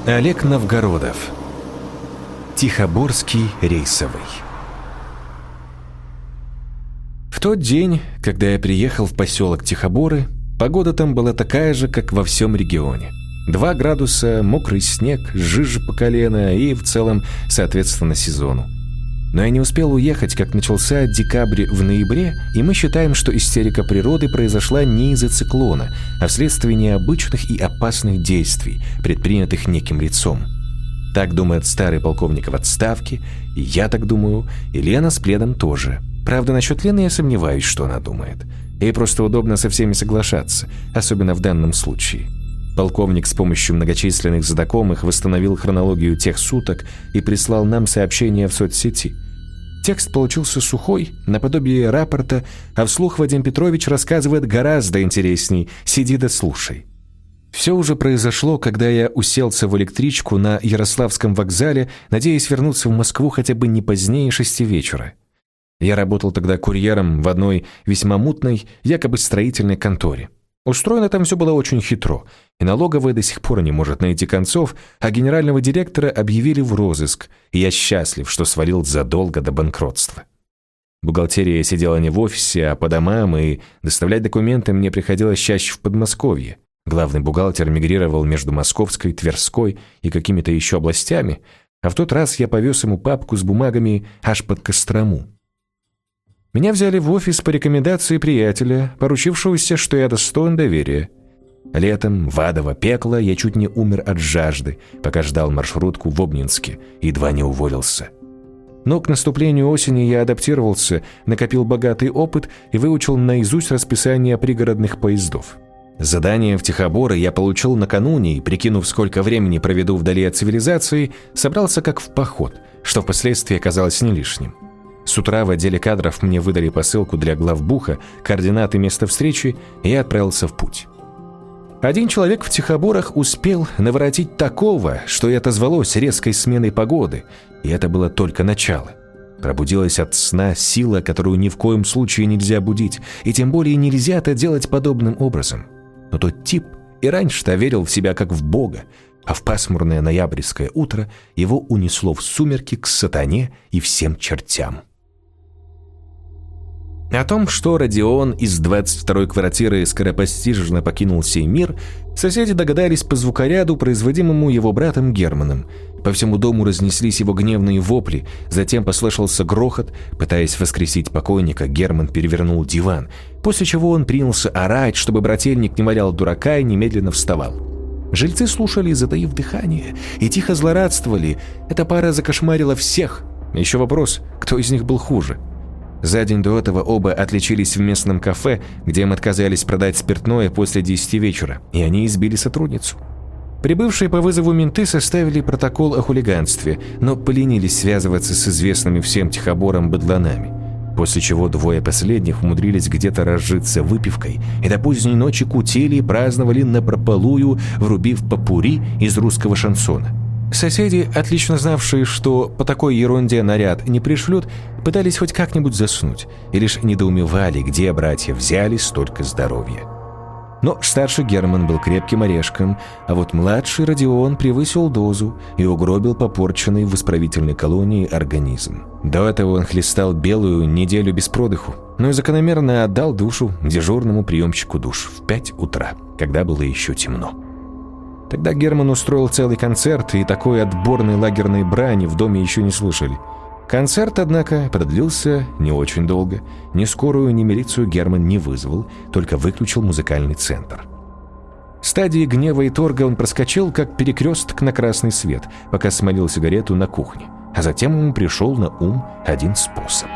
Олег Новгородов. Тихоборский рейсовый. В тот день, когда я приехал в поселок Тихоборы, погода там была такая же, как во всем регионе. 2 градуса, мокрый снег, жижа по колено и в целом соответственно сезону. Но я не успел уехать, как начался декабрь в ноябре, и мы считаем, что истерика природы произошла не из-за циклона, а вследствие необычных и опасных действий, предпринятых неким лицом. Так думает старый полковник в отставке, и я так думаю, и Лена с пледом тоже. Правда, насчет Лены я сомневаюсь, что она думает. Ей просто удобно со всеми соглашаться, особенно в данном случае. Полковник с помощью многочисленных знакомых восстановил хронологию тех суток и прислал нам сообщение в соцсети. Текст получился сухой, наподобие рапорта, а вслух Вадим Петрович рассказывает гораздо интересней. Сиди да слушай. Все уже произошло, когда я уселся в электричку на Ярославском вокзале, надеясь вернуться в Москву хотя бы не позднее 6 вечера. Я работал тогда курьером в одной весьма мутной, якобы строительной конторе. Устроено там все было очень хитро, и налоговая до сих пор не может найти концов, а генерального директора объявили в розыск, и я счастлив, что свалил задолго до банкротства. Бухгалтерия сидела не в офисе, а по домам, и доставлять документы мне приходилось чаще в Подмосковье. Главный бухгалтер мигрировал между Московской, Тверской и какими-то еще областями, а в тот раз я повез ему папку с бумагами аж под Кострому. Меня взяли в офис по рекомендации приятеля, поручившегося, что я достоин доверия. Летом в адово пекло я чуть не умер от жажды, пока ждал маршрутку в Обнинске, едва не уволился. Но к наступлению осени я адаптировался, накопил богатый опыт и выучил наизусть расписание пригородных поездов. Задание в Тихоборы я получил накануне и, прикинув, сколько времени проведу вдали от цивилизации, собрался как в поход, что впоследствии оказалось не лишним. С утра в отделе кадров мне выдали посылку для главбуха, координаты места встречи, и я отправился в путь. Один человек в Тихоборах успел наворотить такого, что и отозвалось резкой сменой погоды, и это было только начало. Пробудилась от сна сила, которую ни в коем случае нельзя будить, и тем более нельзя это делать подобным образом. Но тот тип и раньше-то верил в себя как в Бога, а в пасмурное ноябрьское утро его унесло в сумерки к сатане и всем чертям. О том, что Родион из 22-й квартиры скоропостижно покинул сей мир, соседи догадались по звукоряду, производимому его братом Германом. По всему дому разнеслись его гневные вопли, затем послышался грохот. Пытаясь воскресить покойника, Герман перевернул диван, после чего он принялся орать, чтобы брательник не валял дурака и немедленно вставал. Жильцы слушали, затаив дыхание, и тихо злорадствовали. Эта пара закошмарила всех. Еще вопрос, кто из них был хуже. За день до этого оба отличились в местном кафе, где им отказались продать спиртное после 10 вечера, и они избили сотрудницу. Прибывшие по вызову менты составили протокол о хулиганстве, но поленились связываться с известными всем Тихобором быдланами, после чего 2 последних умудрились где-то разжиться выпивкой и до поздней ночи кутили и праздновали напропалую, врубив попурри из русского шансона. Соседи, отлично знавшие, что по такой ерунде наряд не пришлют, пытались хоть как-нибудь заснуть и лишь недоумевали, где братья взяли столько здоровья. Но старший Герман был крепким орешком, а вот младший Родион превысил дозу и угробил попорченный в исправительной колонии организм. До этого он хлестал белую неделю без продыху, но и закономерно отдал душу дежурному приемщику душ в 5 утра, когда было еще темно. Тогда Герман устроил целый концерт, и такой отборной лагерной брани в доме еще не слышали. Концерт, однако, продлился не очень долго. Ни скорую, ни милицию Герман не вызвал, только выключил музыкальный центр. Стадии гнева и торга он проскочил, как перекресток на красный свет, пока смолил сигарету на кухне. А затем ему пришел на ум один способ.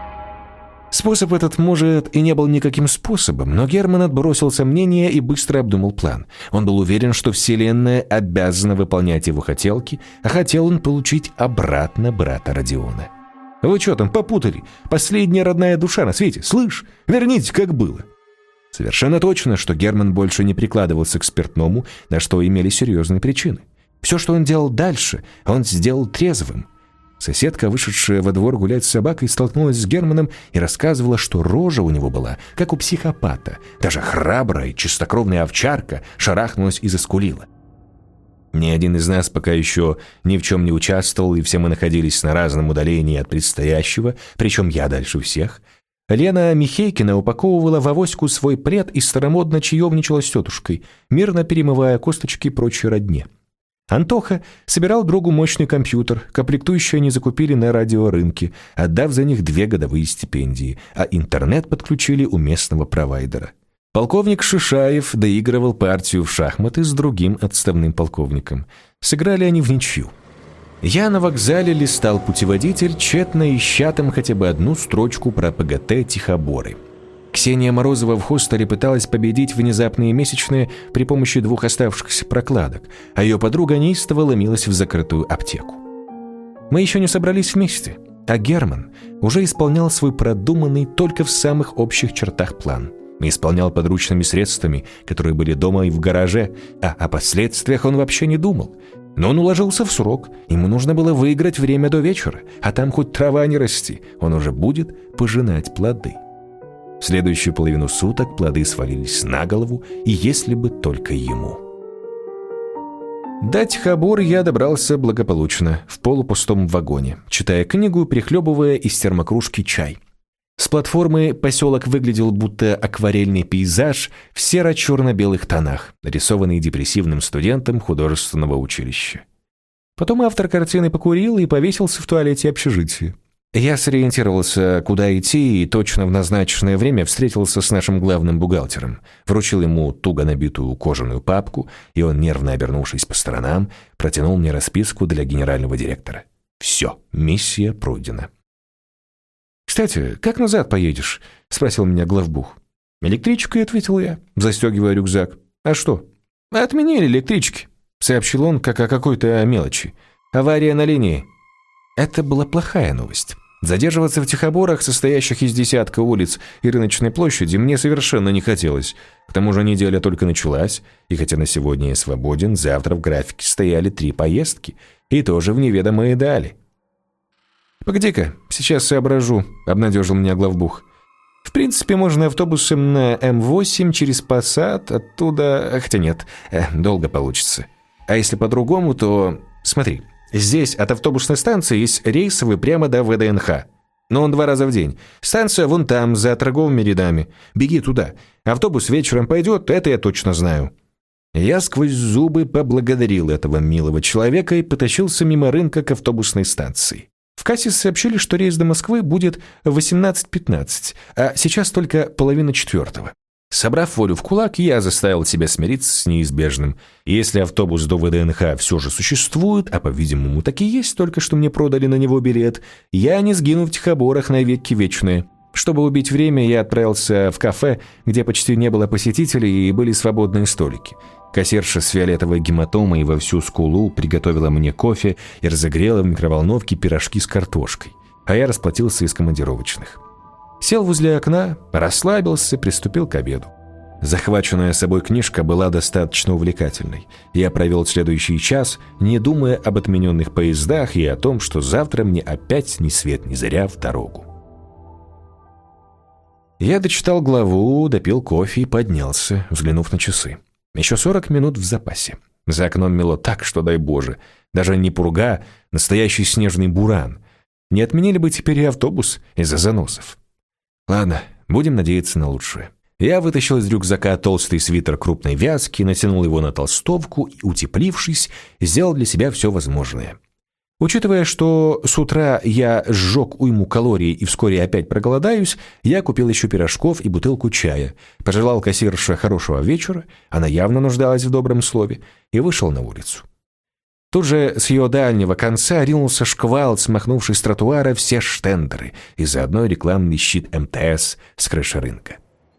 Способ этот, может, и не был никаким способом, но Герман отбросил сомнения и быстро обдумал план. Он был уверен, что Вселенная обязана выполнять его хотелки, а хотел он получить обратно брата Родиона. «Вы что там попутали? Последняя родная душа на свете, слышь? Верните, как было!» Совершенно точно, что Герман больше не прикладывался к спиртному, на что имели серьезные причины. Все, что он делал дальше, он сделал трезвым. Соседка, вышедшая во двор гулять с собакой, столкнулась с Германом и рассказывала, что рожа у него была, как у психопата. Даже храбрая, чистокровная овчарка шарахнулась и заскулила. Ни один из нас пока еще ни в чем не участвовал, и все мы находились на разном удалении от предстоящего, причем я дальше всех. Лена Михейкина упаковывала в авоську свой плед и старомодно чаевничала с тетушкой, мирно перемывая косточки и прочей родне. Антоха собирал другу мощный компьютер, комплектующие они закупили на радиорынке, отдав за них 2 годовые стипендии, а интернет подключили у местного провайдера. Полковник Шишаев доигрывал партию в шахматы с другим отставным полковником. Сыграли они в ничью. Я на вокзале листал путеводитель, тщетно ища там хотя бы одну строчку про ПГТ Тихоборы. Ксения Морозова в хостеле пыталась победить внезапные месячные при помощи 2 оставшихся прокладок, а ее подруга неистово ломилась в закрытую аптеку. Мы еще не собрались вместе, а Герман уже исполнял свой продуманный только в самых общих чертах план. Исполнял подручными средствами, которые были дома и в гараже, а о последствиях он вообще не думал. Но он уложился в срок, ему нужно было выиграть время до вечера, а там хоть трава не расти, он уже будет пожинать плоды. В следующую половину суток плоды свалились на голову, и если бы только ему. До Тихобора я добрался благополучно, в полупустом вагоне, читая книгу, прихлебывая из термокружки чай. С платформы поселок выглядел будто акварельный пейзаж в серо-черно-белых тонах, нарисованный депрессивным студентом художественного училища. Потом автор картины покурил и повесился в туалете общежития. Я сориентировался, куда идти, и точно в назначенное время встретился с нашим главным бухгалтером. Вручил ему туго набитую кожаную папку, и он, нервно обернувшись по сторонам, протянул мне расписку для генерального директора. Все, миссия пройдена. «Кстати, как назад поедешь?» — спросил меня главбух. «Электричкой», — ответил я, застегивая рюкзак. «А что?» «Отменили электрички», — сообщил он, как о какой-то мелочи. «Авария на линии». Это была плохая новость. Задерживаться в Тихоборах, состоящих из десятка улиц и рыночной площади, мне совершенно не хотелось. К тому же неделя только началась, и хотя на сегодня я свободен, завтра в графике стояли 3 поездки, и тоже в неведомые дали. «Погоди-ка, сейчас соображу», — обнадежил меня главбух. «В принципе, можно автобусом на М8 через Посад, оттуда... Хотя нет, долго получится. А если по-другому, то... Смотри, здесь от автобусной станции есть рейсовый прямо до ВДНХ. Но он 2 раза в день. Станция вон там, за торговыми рядами. Беги туда. Автобус вечером пойдет, это я точно знаю». Я сквозь зубы поблагодарил этого милого человека и потащился мимо рынка к автобусной станции. В кассе сообщили, что рейс до Москвы будет в 18:15, а сейчас только 3:30. Собрав волю в кулак, я заставил себя смириться с неизбежным. Если автобус до ВДНХ все же существует, а по-видимому так и есть, только что мне продали на него билет, я не сгину в Тихоборах навеки вечные. Чтобы убить время, я отправился в кафе, где почти не было посетителей и были свободные столики. Кассирша с фиолетовой гематомой во всю скулу приготовила мне кофе и разогрела в микроволновке пирожки с картошкой, а я расплатился из командировочных. Сел возле окна, расслабился, приступил к обеду. Захваченная собой книжка была достаточно увлекательной. Я провел следующий час, не думая об отмененных поездах и о том, что завтра мне опять ни свет ни заря в дорогу. Я дочитал главу, допил кофе и поднялся, взглянув на часы. Еще 40 минут в запасе. За окном мело так, что дай Боже. Даже не пурга, настоящий снежный буран. Не отменили бы теперь и автобус из-за заносов. Ладно, будем надеяться на лучшее. Я вытащил из рюкзака толстый свитер крупной вязки, натянул его на толстовку и, утеплившись, сделал для себя все возможное. Учитывая, что с утра я сжег уйму калорий и вскоре опять проголодаюсь, я купил еще пирожков и бутылку чая, пожелал кассирше хорошего вечера, она явно нуждалась в добром слове, и вышел на улицу. Тут же с ее дальнего конца ринулся шквал, смахнувший с тротуара все штендеры и заодно рекламный щит МТС с крыши рынка.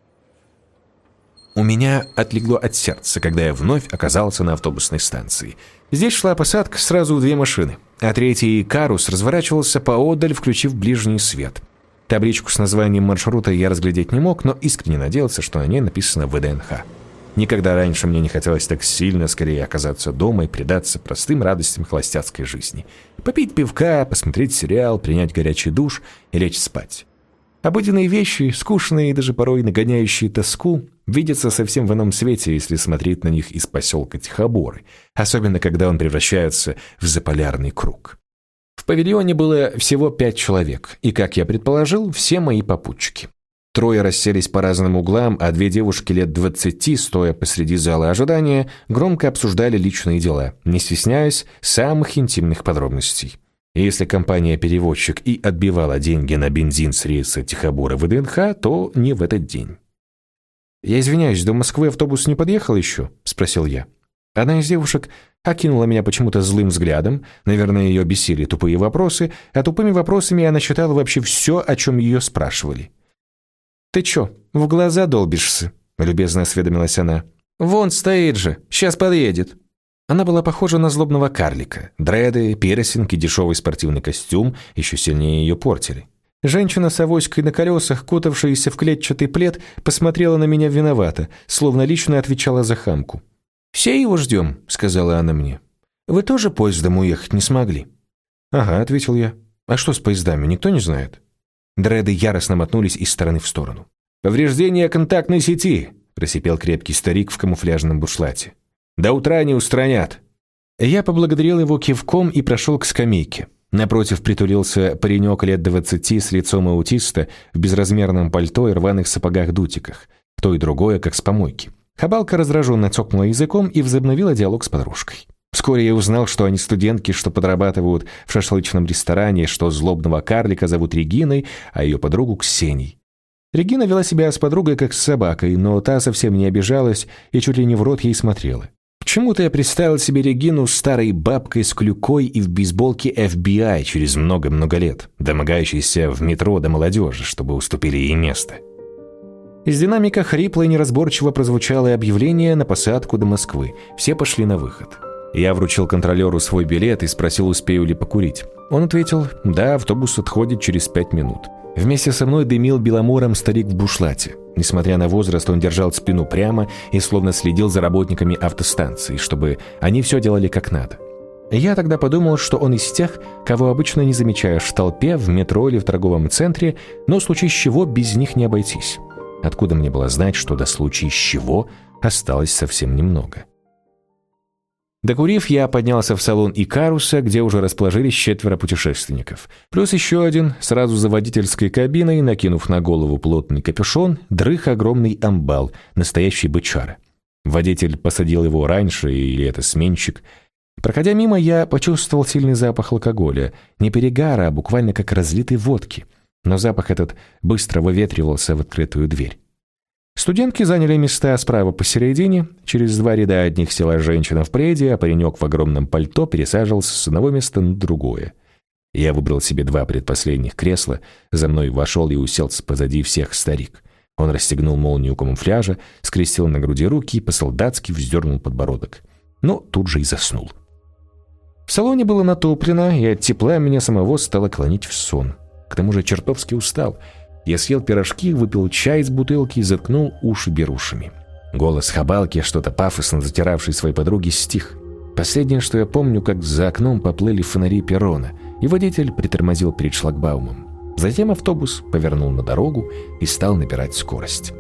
У меня отлегло от сердца, когда я вновь оказался на автобусной станции. Здесь шла посадка сразу в 2 машины, а третий карус разворачивался поодаль, включив ближний свет. Табличку с названием маршрута я разглядеть не мог, но искренне надеялся, что на ней написано ВДНХ. Никогда раньше мне не хотелось так сильно скорее оказаться дома и предаться простым радостям холостяцкой жизни. Попить пивка, посмотреть сериал, принять горячий душ и лечь спать. Обыденные вещи, скучные и даже порой нагоняющие тоску, видятся совсем в ином свете, если смотреть на них из поселка Тихоборы, особенно когда он превращается в заполярный круг. В павильоне было всего 5 человек, и, как я предположил, все мои попутчики. 3 расселись по разным углам, а 2 девушки лет 20, стоя посреди зала ожидания, громко обсуждали личные дела, не стесняясь самых интимных подробностей. И если компания-перевозчик и отбивала деньги на бензин с рейса Тихобора в ВДНХ, то не в этот день. «Я извиняюсь, до Москвы автобус не подъехал еще?» – спросил я. Одна из девушек окинула меня почему-то злым взглядом, наверное, ее бесили тупые вопросы, а тупыми вопросами она считала вообще все, о чем ее спрашивали. «Ты че, в глаза долбишься?» – любезно осведомилась она. «Вон стоит же, сейчас подъедет». Она была похожа на злобного карлика. Дреды, пирсинг и дешевый спортивный костюм еще сильнее ее портили. Женщина с авоськой на колесах, кутавшаяся в клетчатый плед, посмотрела на меня виновато, словно лично отвечала за хамку. «Все его ждем», — сказала она мне. «Вы тоже поездом уехать не смогли?» «Ага», — ответил я. «А что с поездами, никто не знает?» Дреды яростно мотнулись из стороны в сторону. «Повреждение контактной сети», — просипел крепкий старик в камуфляжном бушлате. «До утра не устранят». Я поблагодарил его кивком и прошел к скамейке. Напротив притулился паренек лет 20 с лицом аутиста в безразмерном пальто и рваных сапогах-дутиках. То и другое, как с помойки. Хабалка раздраженно цокнула языком и возобновила диалог с подружкой. Вскоре я узнал, что они студентки, что подрабатывают в шашлычном ресторане, что злобного карлика зовут Региной, а ее подругу Ксенией. Регина вела себя с подругой как с собакой, но та совсем не обижалась и чуть ли не в рот ей смотрела. Почему-то я представил себе Регину старой бабкой с клюкой и в бейсболке FBI через много-много лет, домогающейся в метро до молодежи, чтобы уступили ей место. Из динамика хрипло и неразборчиво прозвучало объявление на посадку до Москвы. Все пошли на выход. Я вручил контролеру свой билет и спросил, успею ли покурить. Он ответил: «Да, автобус отходит через 5 минут». Вместе со мной дымил беломором старик в бушлате. Несмотря на возраст, он держал спину прямо и словно следил за работниками автостанции, чтобы они все делали как надо. Я тогда подумал, что он из тех, кого обычно не замечаешь в толпе, в метро или в торговом центре, но в случае с чего без них не обойтись. Откуда мне было знать, что до случая с чего осталось совсем немного? Докурив, я поднялся в салон Икаруса, где уже расположились 4 путешественников. Плюс еще один, сразу за водительской кабиной, накинув на голову плотный капюшон, дрых огромный амбал, настоящий бычара. Водитель посадил его раньше, или это сменщик. Проходя мимо, я почувствовал сильный запах алкоголя. Не перегара, а буквально как разлитой водки. Но запах этот быстро выветривался в открытую дверь. Студентки заняли места справа посередине. Через 2 ряда одних села женщина в пледе, а паренек в огромном пальто пересаживался с одного места на другое. Я выбрал себе 2 предпоследних кресла, за мной вошел и уселся позади всех старик. Он расстегнул молнию камуфляжа, скрестил на груди руки и по-солдатски вздернул подбородок. Но тут же и заснул. В салоне было натоплено, и от тепла меня самого стало клонить в сон. К тому же чертовски устал. Я съел пирожки, выпил чай из бутылки и заткнул уши берушами. Голос Хабалки, что-то пафосно затиравший своей подруге, стих. Последнее, что я помню, как за окном поплыли фонари перрона, и водитель притормозил перед шлагбаумом. Затем автобус повернул на дорогу и стал набирать скорость.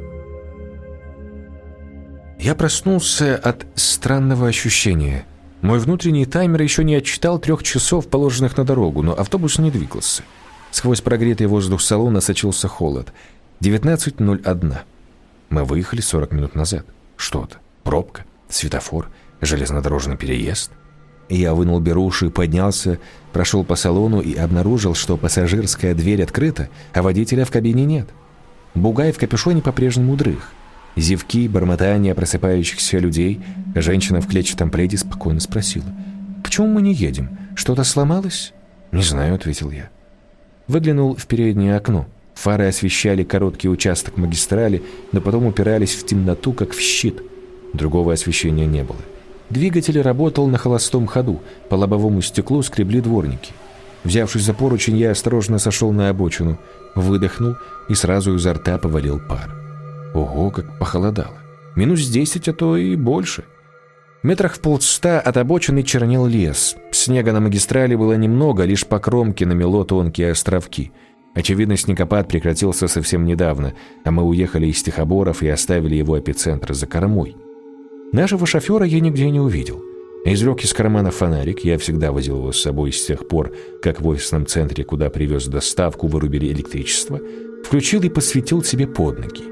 Я проснулся от странного ощущения. Мой внутренний таймер еще не отсчитал 3 часов, положенных на дорогу, но автобус не двигался. Сквозь прогретый воздух салона сочился холод. 19:01. Мы выехали 40 минут назад. Что это? Пробка? Светофор? Железнодорожный переезд? Я вынул беруши, поднялся, прошел по салону и обнаружил, что пассажирская дверь открыта, а водителя в кабине нет. Бугай в капюшоне по-прежнему дрых. Зевки, бормотание просыпающихся людей. Женщина в клетчатом пледе спокойно спросила: «Почему мы не едем? Что-то сломалось?» «Не знаю», — ответил я. Выглянул в переднее окно. Фары освещали короткий участок магистрали, но потом упирались в темноту, как в щит. Другого освещения не было. Двигатель работал на холостом ходу, по лобовому стеклу скребли дворники. Взявшись за поручень, я осторожно сошел на обочину, выдохнул и сразу изо рта повалил пар. Ого, как похолодало. -10, а то и больше. Метрах в 150 от обочины чернел лес. Снега на магистрали было немного, лишь по кромке намело тонкие островки. Очевидно, снегопад прекратился совсем недавно, а мы уехали из Тихоборов и оставили его эпицентр за кормой. Нашего шофера я нигде не увидел. Извлек из кармана фонарик, я всегда возил его с собой с тех пор, как в офисном центре, куда привез доставку, вырубили электричество, включил и посветил себе под ноги.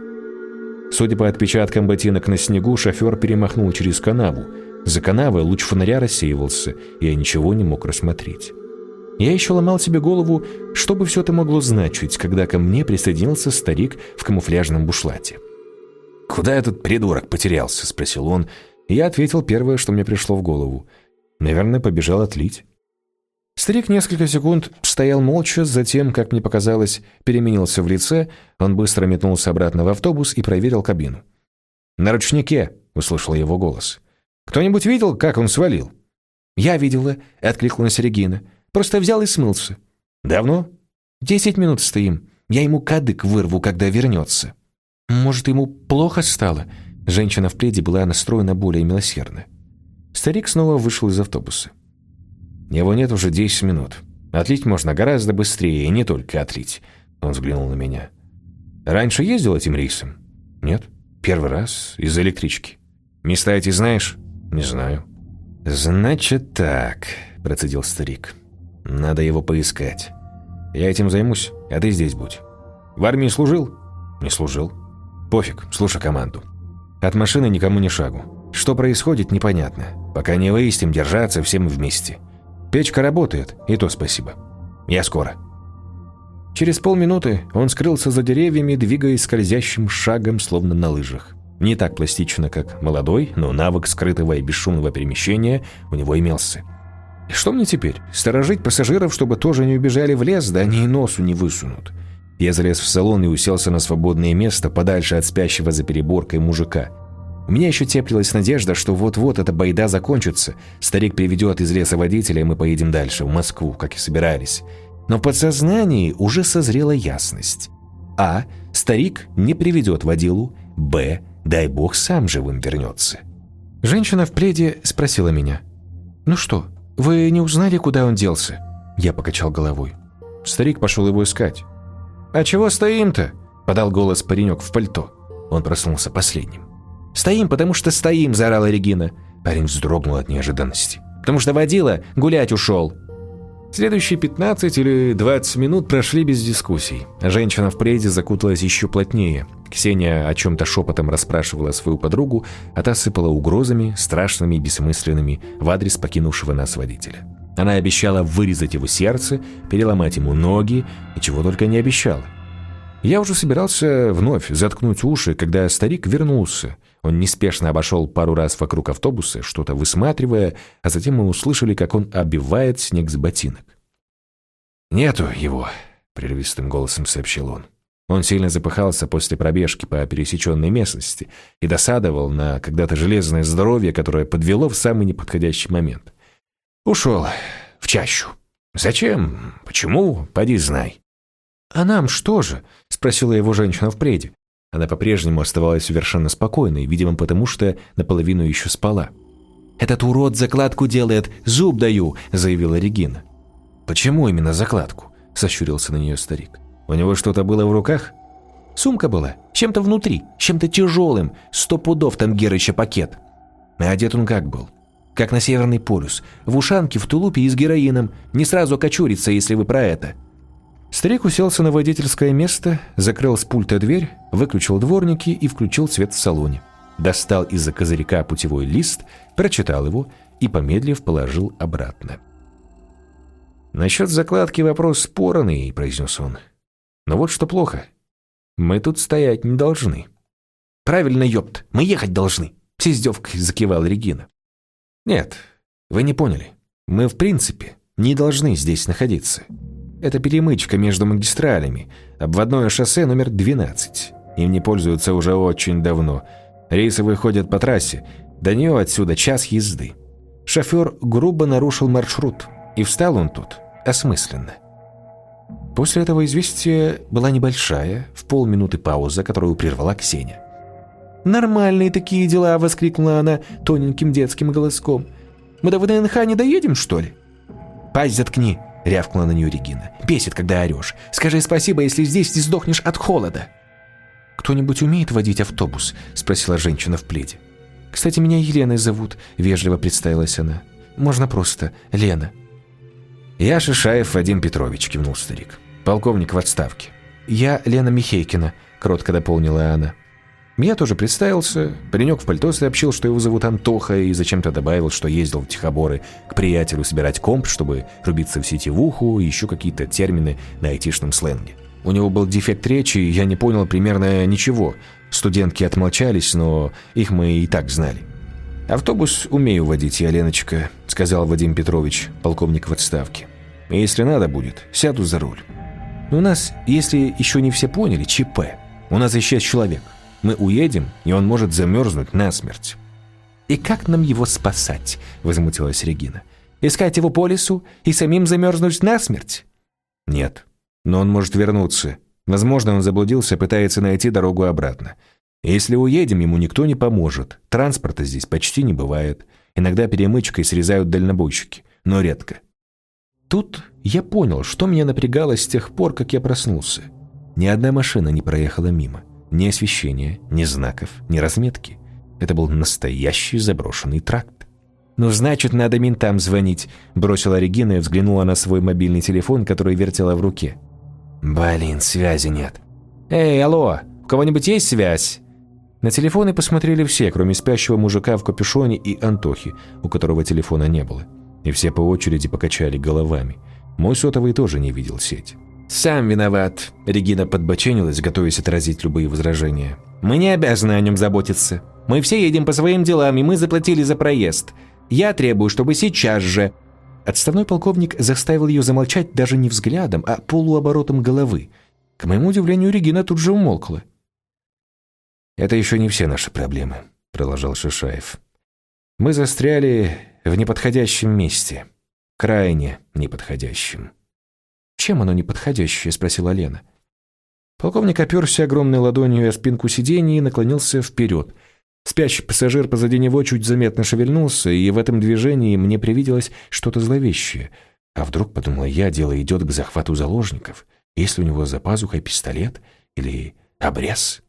Судя по отпечаткам ботинок на снегу, шофер перемахнул через канаву. За канавой луч фонаря рассеивался, и я ничего не мог рассмотреть. Я еще ломал себе голову, что бы все это могло значить, когда ко мне присоединился старик в камуфляжном бушлате. «Куда этот придурок потерялся?» – спросил он. Я ответил первое, что мне пришло в голову. Наверное, побежал отлить. Старик несколько секунд стоял молча, затем, как мне показалось, переменился в лице. Он быстро метнулся обратно в автобус и проверил кабину. «На ручнике!» — услышал его голос. «Кто-нибудь видел, как он свалил?» «Я видела», — откликнулась Регина. «Просто взял и смылся». «Давно?» 10 минут стоим. Я ему кадык вырву, когда вернется». «Может, ему плохо стало?» Женщина в пледе была настроена более милосердно. Старик снова вышел из автобуса. «Его нет уже 10 минут. Отлить можно гораздо быстрее, и не только отлить». Он взглянул на меня. «Раньше ездил этим рейсом?» «Нет. Первый раз. Из электрички». «Места эти знаешь?» «Не знаю». «Значит так», — процедил старик. «Надо его поискать. Я этим займусь, а ты здесь будь. В армии служил?» «Не служил». «Пофиг, слушай команду. От машины никому ни шагу. Что происходит, непонятно. Пока не выясним, держаться всем вместе. Печка работает, и то спасибо. Я скоро». Через полминуты он скрылся за деревьями, двигаясь скользящим шагом, словно на лыжах. Не так пластично, как молодой, но навык скрытого и бесшумного перемещения у него имелся. И что мне теперь? Сторожить пассажиров, чтобы тоже не убежали в лес, да они и носу не высунут. Я залез в салон и уселся на свободное место подальше от спящего за переборкой мужика. У меня еще теплилась надежда, что вот-вот эта байда закончится. Старик приведет из леса водителя, и мы поедем дальше, в Москву, как и собирались. Но в подсознании уже созрела ясность. А. Старик не приведет водилу. Б. Дай бог, сам живым вернется. Женщина в пледе спросила меня. «Ну что, вы не узнали, куда он делся?» Я покачал головой. Старик пошел его искать. «А чего стоим-то?» – подал голос паренек в пальто. Он проснулся последним. «Стоим, потому что стоим!» – заорала Регина. Парень вздрогнул от неожиданности. «Потому что водила гулять ушел!» Следующие 15 или 20 минут прошли без дискуссий. Женщина в пледе закуталась еще плотнее. Ксения о чем-то шепотом расспрашивала свою подругу, а та сыпала угрозами, страшными и бессмысленными, в адрес покинувшего нас водителя. Она обещала вырезать его сердце, переломать ему ноги и чего только не обещала. Я уже собирался вновь заткнуть уши, когда старик вернулся. Он неспешно обошел пару раз вокруг автобуса, что-то высматривая, а затем мы услышали, как он оббивает снег с ботинок. «Нету его», — прерывистым голосом сообщил он. Он сильно запыхался после пробежки по пересеченной местности и досадовал на когда-то железное здоровье, которое подвело в самый неподходящий момент. «Ушел в чащу. Зачем? Почему? Поди знай». «А нам что же?» — спросила его женщина в пледе. Она по-прежнему оставалась совершенно спокойной, видимо, потому что наполовину еще спала. «Этот урод закладку делает, зуб даю», — заявила Регина. «Почему именно закладку?» — сощурился на нее старик. «У него что-то было в руках?» «Сумка была, чем-то внутри, чем-то тяжелым, 100 пудов там Герыча пакет». «А одет он как был?» «Как на Северный полюс, в ушанке, в тулупе и с героином, не сразу окочурится, если вы про это». Старик уселся на водительское место, закрыл с пульта дверь, выключил дворники и включил свет в салоне. Достал из-за козырька путевой лист, прочитал его и, помедлив, положил обратно. «Насчет закладки вопрос спорный», — произнес он. «Но вот что плохо. Мы тут стоять не должны». «Правильно, ёпт, мы ехать должны», — с издевкой закивала Регина. «Нет, вы не поняли. Мы, в принципе, не должны здесь находиться. Это перемычка между магистралями, обводное шоссе номер 12. Им не пользуются уже очень давно. Рейсы выходят по трассе, до нее отсюда час езды. Шофер грубо нарушил маршрут, и встал он тут осмысленно». После этого известия была небольшая, в полминуты пауза, которую прервала Ксения. «Нормальные такие дела!» — воскликнула она тоненьким детским голоском. «Мы до ВДНХ не доедем, что ли?» «Пасть заткни!» — рявкнула на нее Регина. «Бесит, когда орешь. Скажи спасибо, если здесь не сдохнешь от холода». «Кто-нибудь умеет водить автобус?» — спросила женщина в пледе. «Кстати, меня Еленой зовут», — вежливо представилась она. «Можно просто Лена». «Я Шишаев Вадим Петрович», — кивнул старик. «Полковник в отставке». «Я Лена Михейкина», — кротко дополнила она. Я тоже представился. Паренек в пальто сообщил, что его зовут Антоха, и зачем-то добавил, что ездил в Тихоборы к приятелю собирать комп, чтобы рубиться в сетевуху и еще какие-то термины на айтишном сленге. У него был дефект речи, и я не понял примерно ничего. Студентки отмолчались, но их мы и так знали. «Автобус умею водить я, Леночка», — сказал Вадим Петрович, полковник в отставке. «И если надо будет, сяду за руль. Но у нас, если еще не все поняли, ЧП. У нас исчез человек. Мы уедем, и он может замерзнуть насмерть». «И как нам его спасать?» — возмутилась Регина. «Искать его по лесу и самим замерзнуть насмерть?» «Нет, но он может вернуться. Возможно, он заблудился, пытается найти дорогу обратно. Если уедем, ему никто не поможет. Транспорта здесь почти не бывает. Иногда перемычкой срезают дальнобойщики, но редко». Тут я понял, что меня напрягало с тех пор, как я проснулся. Ни одна машина не проехала мимо. Ни освещения, ни знаков, ни разметки. Это был настоящий заброшенный тракт. «Ну, значит, надо ментам звонить», — бросила Регина и взглянула на свой мобильный телефон, который вертела в руке. «Блин, связи нет». «Эй, алло, у кого-нибудь есть связь?» На телефоны посмотрели все, кроме спящего мужика в капюшоне и Антохи, у которого телефона не было. И все по очереди покачали головами. Мой сотовый тоже не видел сеть. «Сам виноват», — Регина подбоченилась, готовясь отразить любые возражения. «Мы не обязаны о нем заботиться. Мы все едем по своим делам, и мы заплатили за проезд. Я требую, чтобы сейчас же...» Отставной полковник заставил ее замолчать даже не взглядом, а полуоборотом головы. К моему удивлению, Регина тут же умолкла. «Это еще не все наши проблемы», — продолжал Шишаев. «Мы застряли в неподходящем месте. Крайне неподходящем». «Чем оно неподходящее?» — спросила Лена. Полковник оперся огромной ладонью о спинку сиденья и наклонился вперед. Спящий пассажир позади него чуть заметно шевельнулся, и в этом движении мне привиделось что-то зловещее. А вдруг, подумала я, дело идет к захвату заложников, если у него за пазухой пистолет или обрез.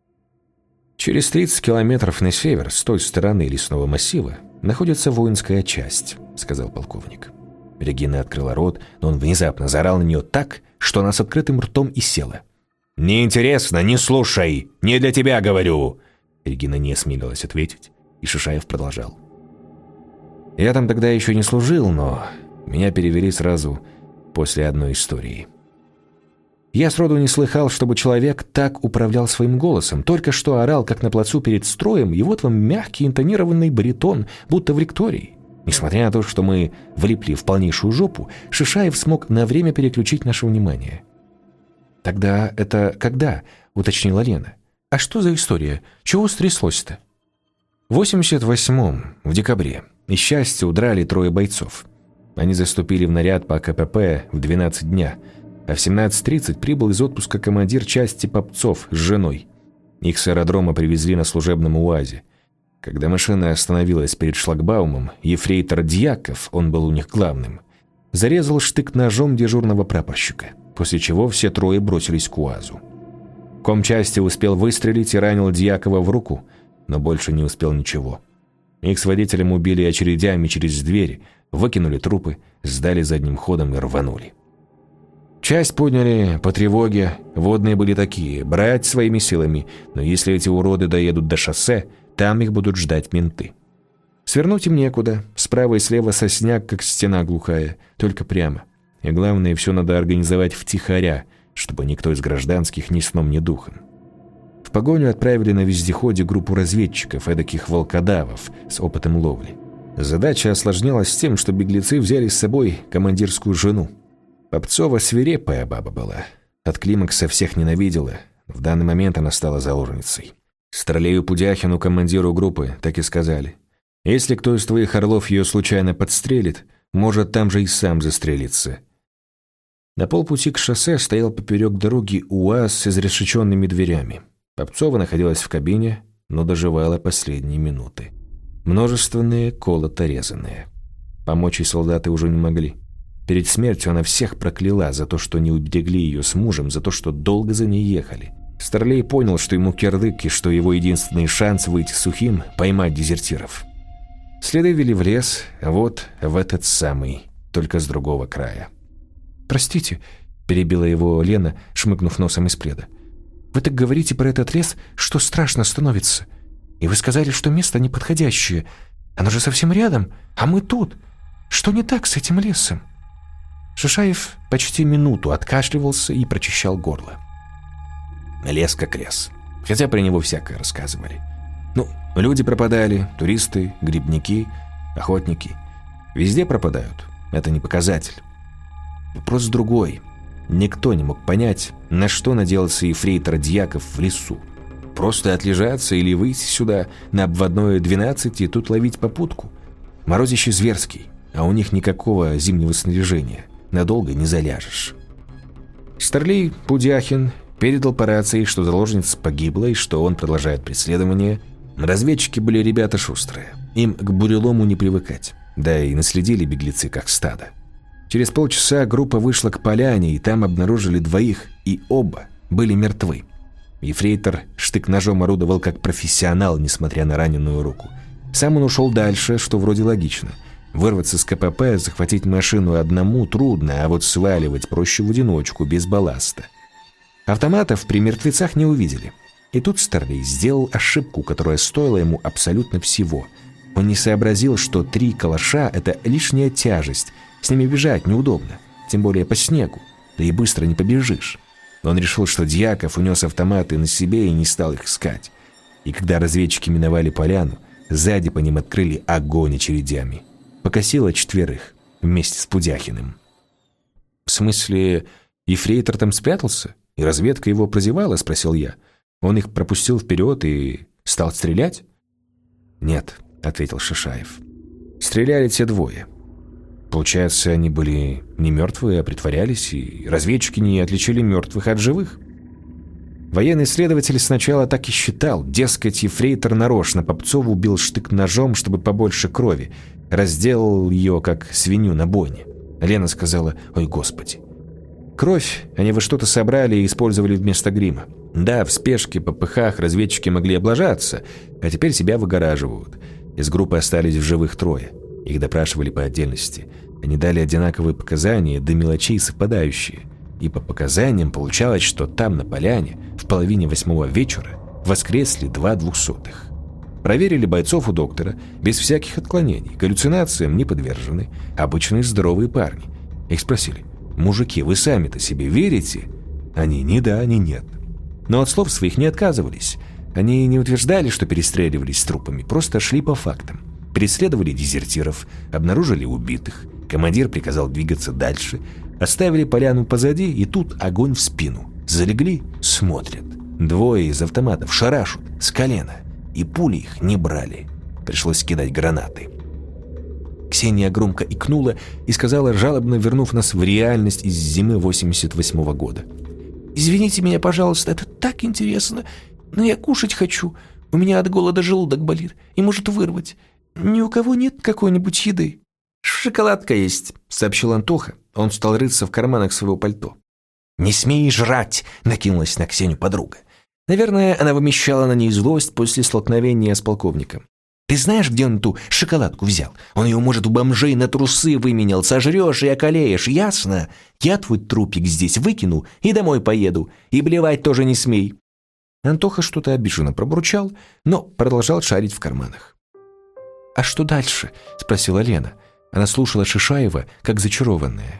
Через 30 километров на север, с той стороны лесного массива, находится воинская часть, сказал полковник. Регина открыла рот, но он внезапно заорал на нее так, что она с открытым ртом и села. «Неинтересно, не слушай! Не для тебя говорю!» Регина не осмелилась ответить, и Шишаев продолжал. «Я там тогда еще не служил, но меня перевели сразу после одной истории. Я сроду не слыхал, чтобы человек так управлял своим голосом, только что орал, как на плацу перед строем, и вот вам мягкий интонированный баритон, будто в лектории. Несмотря на то, что мы влипли в полнейшую жопу, Шишаев смог на время переключить наше внимание. «Тогда это когда?» — уточнила Лена. «А что за история? Чего стряслось-то?» В 88-м, в декабре, из части удрали 3 бойцов. Они заступили в наряд по КПП в 12 дня, а в 17:30 прибыл из отпуска командир части Попцов с женой. Их с аэродрома привезли на служебном УАЗе. Когда машина остановилась перед шлагбаумом, ефрейтор Дьяков, он был у них главным, зарезал штык-ножом дежурного прапорщика, после чего все 3 бросились к УАЗу. Комчасти успел выстрелить и ранил Дьякова в руку, но больше не успел ничего. Их с водителем убили очередями через дверь, выкинули трупы, сдали задним ходом и рванули. Часть подняли по тревоге, водные были такие: брать своими силами, но если эти уроды доедут до шоссе, там их будут ждать менты. Свернуть им некуда, справа и слева сосняк, как стена глухая, только прямо. И главное, все надо организовать втихаря, чтобы никто из гражданских ни сном, ни духом. В погоню отправили на вездеходе группу разведчиков, эдаких волкодавов с опытом ловли. Задача осложнялась тем, что беглецы взяли с собой командирскую жену. Попцова свирепая баба была, от климакса всех ненавидела, в данный момент она стала заложницей. Старлею Пудяхину, командиру группы, так и сказали: «Если кто из твоих орлов ее случайно подстрелит, может там же и сам застрелиться». На полпути к шоссе стоял поперек дороги УАЗ с изрешеченными дверями. Попцова находилась в кабине, но доживала последние минуты. Множественные, колото-резанные. Помочь ей солдаты уже не могли. Перед смертью она всех прокляла за то, что не уберегли ее с мужем, за то, что долго за ней ехали. Старлей понял, что ему кирдык, и что его единственный шанс выйти сухим – поймать дезертиров. Следы вели в лес, а вот в этот самый, только с другого края. «Простите», – перебила его Лена, шмыгнув носом из пледа. «Вы так говорите про этот лес, что страшно становится. И вы сказали, что место неподходящее. Оно же совсем рядом, а мы тут. Что не так с этим лесом?» Шишаев почти минуту откашливался и прочищал горло. Лес как лес. Хотя про него всякое рассказывали. Люди пропадали, туристы, грибники, охотники. Везде пропадают. Это не показатель. Вопрос другой. Никто не мог понять, на что надеялся ефрейтор Дьяков в лесу. Просто отлежаться или выйти сюда на обводное 12 и тут ловить попутку. Морозище зверский, а у них никакого зимнего снаряжения. Надолго не заляжешь. Старлей Пудяхин передал по рации, что заложница погибла и что он продолжает преследование. Разведчики были ребята шустрые. Им к бурелому не привыкать. Да и наследили беглецы как стадо. Через полчаса группа вышла к поляне, и там обнаружили двоих, и оба были мертвы. Ефрейтор штык-ножом орудовал как профессионал, несмотря на раненую руку. Сам он ушел дальше, что вроде логично. Вырваться с КПП, захватить машину одному трудно, а вот сваливать проще в одиночку, без балласта. Автоматов при мертвецах не увидели. И тут Старлей сделал ошибку, которая стоила ему абсолютно всего. Он не сообразил, что 3 калаша – это лишняя тяжесть. С ними бежать неудобно, тем более по снегу, да и быстро не побежишь. Он решил, что Дьяков унес автоматы на себе и не стал их искать. И когда разведчики миновали поляну, сзади по ним открыли огонь очередями. Покосило 4 вместе с Пудяхиным. «В смысле, ефрейтор там спрятался? И разведка его прозевала?» – спросил я. «Он их пропустил вперед и стал стрелять?» «Нет», – ответил Шишаев. «Стреляли те двое. Получается, они были не мертвые, а притворялись, и разведчики не отличили мертвых от живых?» Военный следователь сначала так и считал. Дескать, ефрейтор нарочно Попцову убил штык-ножом, чтобы побольше крови. Разделал ее, как свинью на бойне. Лена сказала: «Ой, Господи». Кровь они во что-то собрали и использовали вместо грима. Да, в спешке, по пыхах разведчики могли облажаться, а теперь себя выгораживают. Из группы остались в живых 3. Их допрашивали по отдельности. Они дали одинаковые показания, до мелочей совпадающие. И по показаниям получалось, что там, на поляне, в половине 8 вечера воскресли 2 двухсотых. Проверили бойцов у доктора, без всяких отклонений, галлюцинациям не подвержены, обычные здоровые парни. Их спросили: «Мужики, вы сами-то себе верите?» Они ни да, ни нет. Но от слов своих не отказывались. Они не утверждали, что перестреливались с трупами, просто шли по фактам. Преследовали дезертиров, обнаружили убитых. Командир приказал двигаться дальше. Оставили поляну позади, и тут огонь в спину. Залегли, смотрят. 2 из автоматов шарашут с колена. И пули их не брали. Пришлось кидать гранаты. Ксения громко икнула и сказала, жалобно вернув нас в реальность из зимы 88-го года: «Извините меня, пожалуйста, это так интересно, но я кушать хочу. У меня от голода желудок болит и может вырвать. Ни у кого нет какой-нибудь еды?» «Шоколадка есть», — сообщил Антоха. Он стал рыться в карманах своего пальто. «Не смей жрать!» — накинулась на Ксению подруга. Наверное, она вымещала на ней злость после столкновения с полковником. «Ты знаешь, где он ту шоколадку взял? Он ее, может, у бомжей на трусы выменял. Сожрешь и околеешь, ясно? Я твой трупик здесь выкину и домой поеду. И блевать тоже не смей». Антоха что-то обиженно пробурчал, но продолжал шарить в карманах. «А что дальше?» — спросила Лена. Она слушала Шишаева, как зачарованная.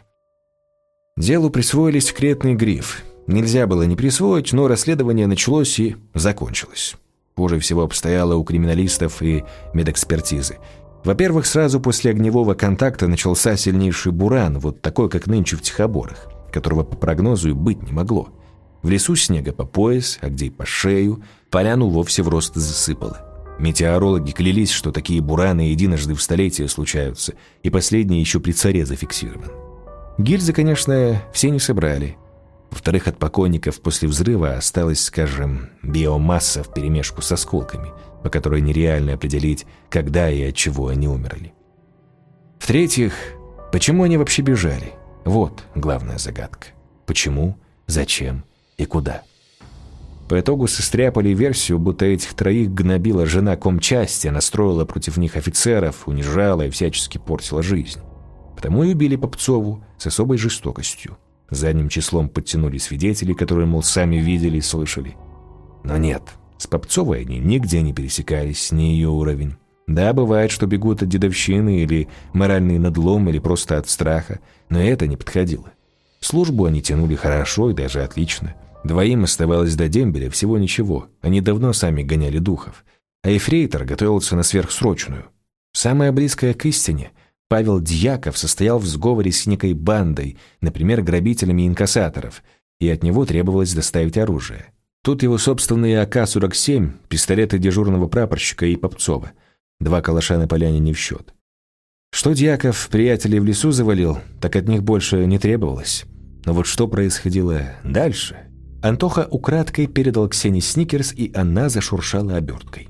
Делу присвоили секретный гриф. Нельзя было не присвоить, но расследование началось и закончилось. Хуже всего обстояло у криминалистов и медэкспертизы. Во-первых, сразу после огневого контакта начался сильнейший буран, вот такой, как нынче в Тихоборах, которого по прогнозу и быть не могло. В лесу снега по пояс, а где и по шею, поляну вовсе в рост засыпало. Метеорологи клялись, что такие бураны единожды в столетие случаются, и последний еще при царе зафиксирован. Гильзы, конечно, все не собрали. Во-вторых, от покойников после взрыва осталась, скажем, биомасса вперемешку с осколками, по которой нереально определить, когда и от чего они умерли. В-третьих, Почему они вообще бежали? Вот главная загадка. Почему, зачем и куда? По итогу состряпали версию, будто этих троих гнобила жена комчасти, настроила против них офицеров, унижала и всячески портила жизнь. Потому и убили Попцову с особой жестокостью. Задним числом подтянули свидетелей, которые, мол, сами видели и слышали. Но нет, с Попцовой они нигде не пересекались, не ее уровень. Да, бывает, что бегут от дедовщины или моральный надлом, или просто от страха, но это не подходило. Службу они тянули хорошо и даже отлично. Двоим оставалось до дембеля всего ничего, они давно сами гоняли духов. А ефрейтор готовился на сверхсрочную. Самое близкое к истине — Павел Дьяков состоял в сговоре с некой бандой, например, грабителями инкассаторов, и от него требовалось доставить оружие. Тут его собственные АК-47, пистолеты дежурного прапорщика и Попцова. 2 калаша на поляне не в счет. Что Дьяков приятелей в лесу завалил, так от них больше не требовалось. Но вот что происходило дальше? Антоха украдкой передал Ксении сникерс, и она зашуршала оберткой.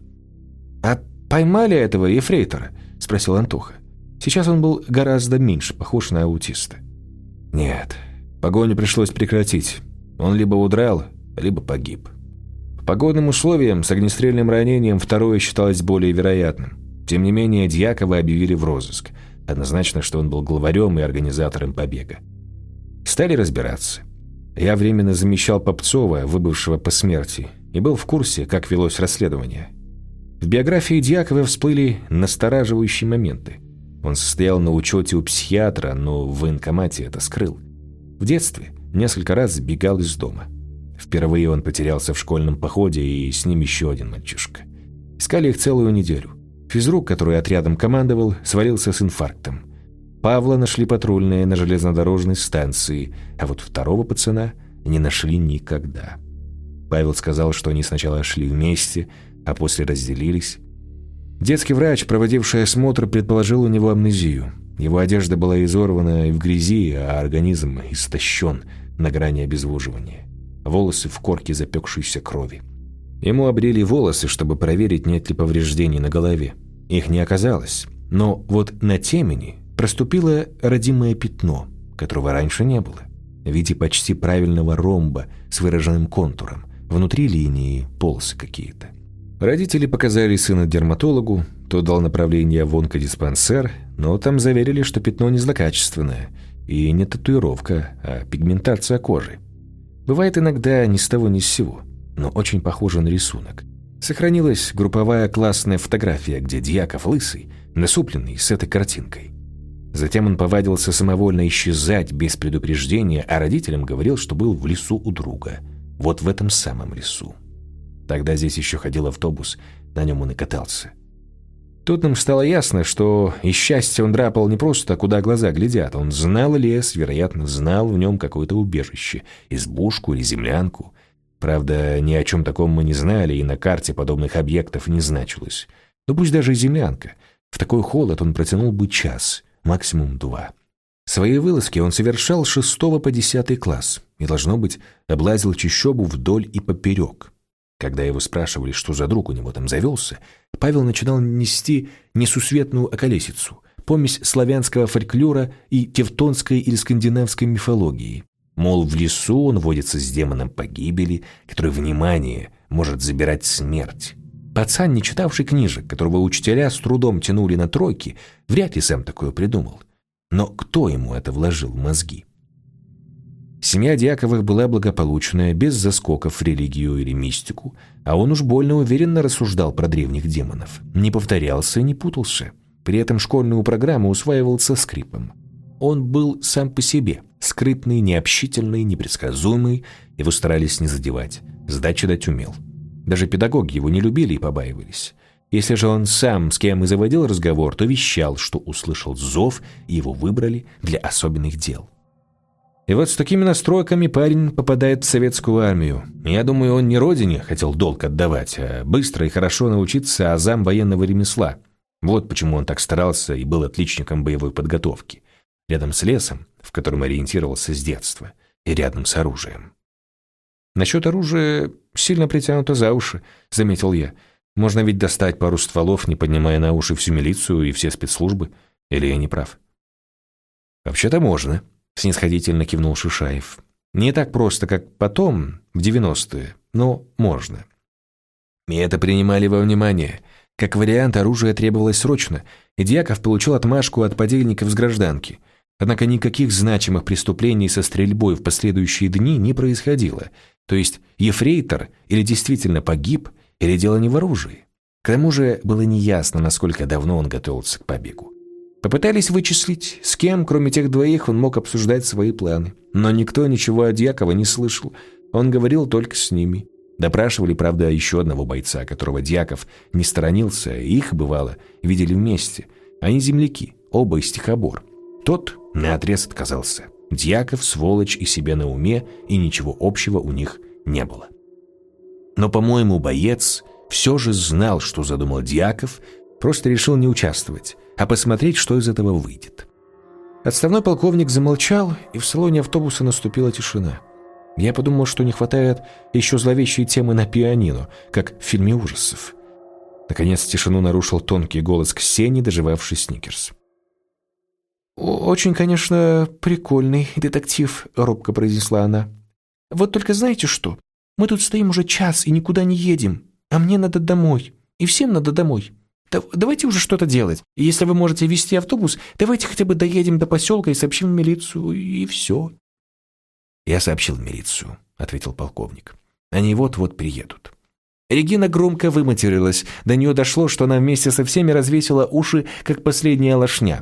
«А поймали этого ефрейтора?» — спросил Антоха. Сейчас он был гораздо меньше похож на аутиста. «Нет, погоню пришлось прекратить. Он либо удрал, либо погиб. По погодным условиям с огнестрельным ранением второе считалось более вероятным. Тем не менее, Дьякова объявили в розыск. Однозначно, что он был главарем и организатором побега. Стали разбираться. Я временно замещал Попцова, выбывшего по смерти, и был в курсе, как велось расследование. В биографии Дьякова всплыли настораживающие моменты. Он состоял на учете у психиатра, но в военкомате это скрыл. В детстве несколько раз сбегал из дома. Впервые он потерялся в школьном походе, и с ним еще один мальчишка. Искали их целую неделю. Физрук, который отрядом командовал, свалился с инфарктом. Павла нашли патрульные на железнодорожной станции, а вот второго пацана не нашли никогда. Павел сказал, что они сначала шли вместе, а после разделились. Детский врач, проводивший осмотр, предположил у него амнезию. Его одежда была изорвана и в грязи, а организм истощен на грани обезвоживания. Волосы в корке запекшейся крови. Ему обрели волосы, чтобы проверить, нет ли повреждений на голове. Их не оказалось. Но вот на темени проступило родимое пятно, которого раньше не было, в виде почти правильного ромба с выраженным контуром. Внутри линии полосы какие-то. Родители показали сына дерматологу, тот дал направление в онкодиспансер, но там заверили, что пятно не злокачественное и не татуировка, а пигментация кожи. Бывает иногда ни с того ни с сего, но очень похоже на рисунок. Сохранилась групповая классная фотография, где Дьяков лысый, насупленный с этой картинкой. Затем он повадился самовольно исчезать без предупреждения, а родителям говорил, что был в лесу у друга. Вот в этом самом лесу. Тогда здесь еще ходил автобус, на нем он и катался. Тут нам стало ясно, что из счастья он драпал не просто куда глаза глядят. Он знал лес, вероятно, знал в нем какое-то убежище, избушку или землянку. Правда, ни о чем таком мы не знали, и на карте подобных объектов не значилось. Но пусть даже и землянка. В такой холод он протянул бы час, максимум 2. Свои вылазки он совершал с 6 по 10 класс и, должно быть, облазил чащобу вдоль и поперек. Когда его спрашивали, что за друг у него там завелся, Павел начинал нести несусветную околесицу, помесь славянского фольклора и тевтонской или скандинавской мифологии. Мол, в лесу он водится с демоном погибели, который, внимание, может забирать смерть. Пацан, не читавший книжек, которого учителя с трудом тянули на тройки, вряд ли сам такое придумал. Но кто ему это вложил в мозги? Семья Дьяковых была благополучная, без заскоков в религию или мистику, а он уж больно уверенно рассуждал про древних демонов. Не повторялся, не путался. При этом школьную программу усваивал со скрипом. Он был сам по себе, скрытный, необщительный, непредсказуемый, его старались не задевать, сдачи дать умел. Даже педагоги его не любили и побаивались. Если же он сам с кем и заводил разговор, то вещал, что услышал зов, и его выбрали для особенных дел. И вот с такими настройками парень попадает в советскую армию. Я думаю, он не родине хотел долг отдавать, а быстро и хорошо научиться азам военного ремесла. Вот почему он так старался и был отличником боевой подготовки. Рядом с лесом, в котором ориентировался с детства, и рядом с оружием. «Насчет оружия сильно притянуто за уши», — заметил я. «Можно ведь достать пару стволов, не поднимая на уши всю милицию и все спецслужбы. Или я не прав?» «Вообще-то можно», — снисходительно кивнул Шишаев. «Не так просто, как потом, в 90-е, но можно». И это принимали во внимание. Как вариант, оружие требовалось срочно, и Дьяков получил отмашку от подельников с гражданки. Однако никаких значимых преступлений со стрельбой в последующие дни не происходило. То есть ефрейтор или действительно погиб, или дело не в оружии. К тому же было неясно, насколько давно он готовился к побегу. Попытались вычислить, с кем, кроме тех двоих, он мог обсуждать свои планы. Но никто ничего от Дьякова не слышал. Он говорил только с ними. Допрашивали, правда, еще одного бойца, которого Дьяков не сторонился, и их, бывало, видели вместе. Они земляки, оба из Тихобор. Тот наотрез отказался. Дьяков, сволочь и себе на уме, и ничего общего у них не было. Но, по-моему, боец все же знал, что задумал Дьяков, просто решил не участвовать, а посмотреть, что из этого выйдет. Отставной полковник замолчал, и в салоне автобуса наступила тишина. Я подумал, что не хватает еще зловещей темы на пианино, как в фильме ужасов. Наконец тишину нарушил тонкий голос Ксении, доживавшей сникерс. «Очень, конечно, прикольный детектив», — робко произнесла она. «Вот только знаете что? Мы тут стоим уже час и никуда не едем, а мне надо домой, и всем надо домой. Давайте уже что-то делать. И если вы можете вести автобус, давайте хотя бы доедем до поселка и сообщим в милицию, и все». «Я сообщил в милицию», — ответил полковник. «Они вот-вот приедут». Регина громко выматерилась. До нее дошло, что она вместе со всеми развесила уши, как последняя лошня.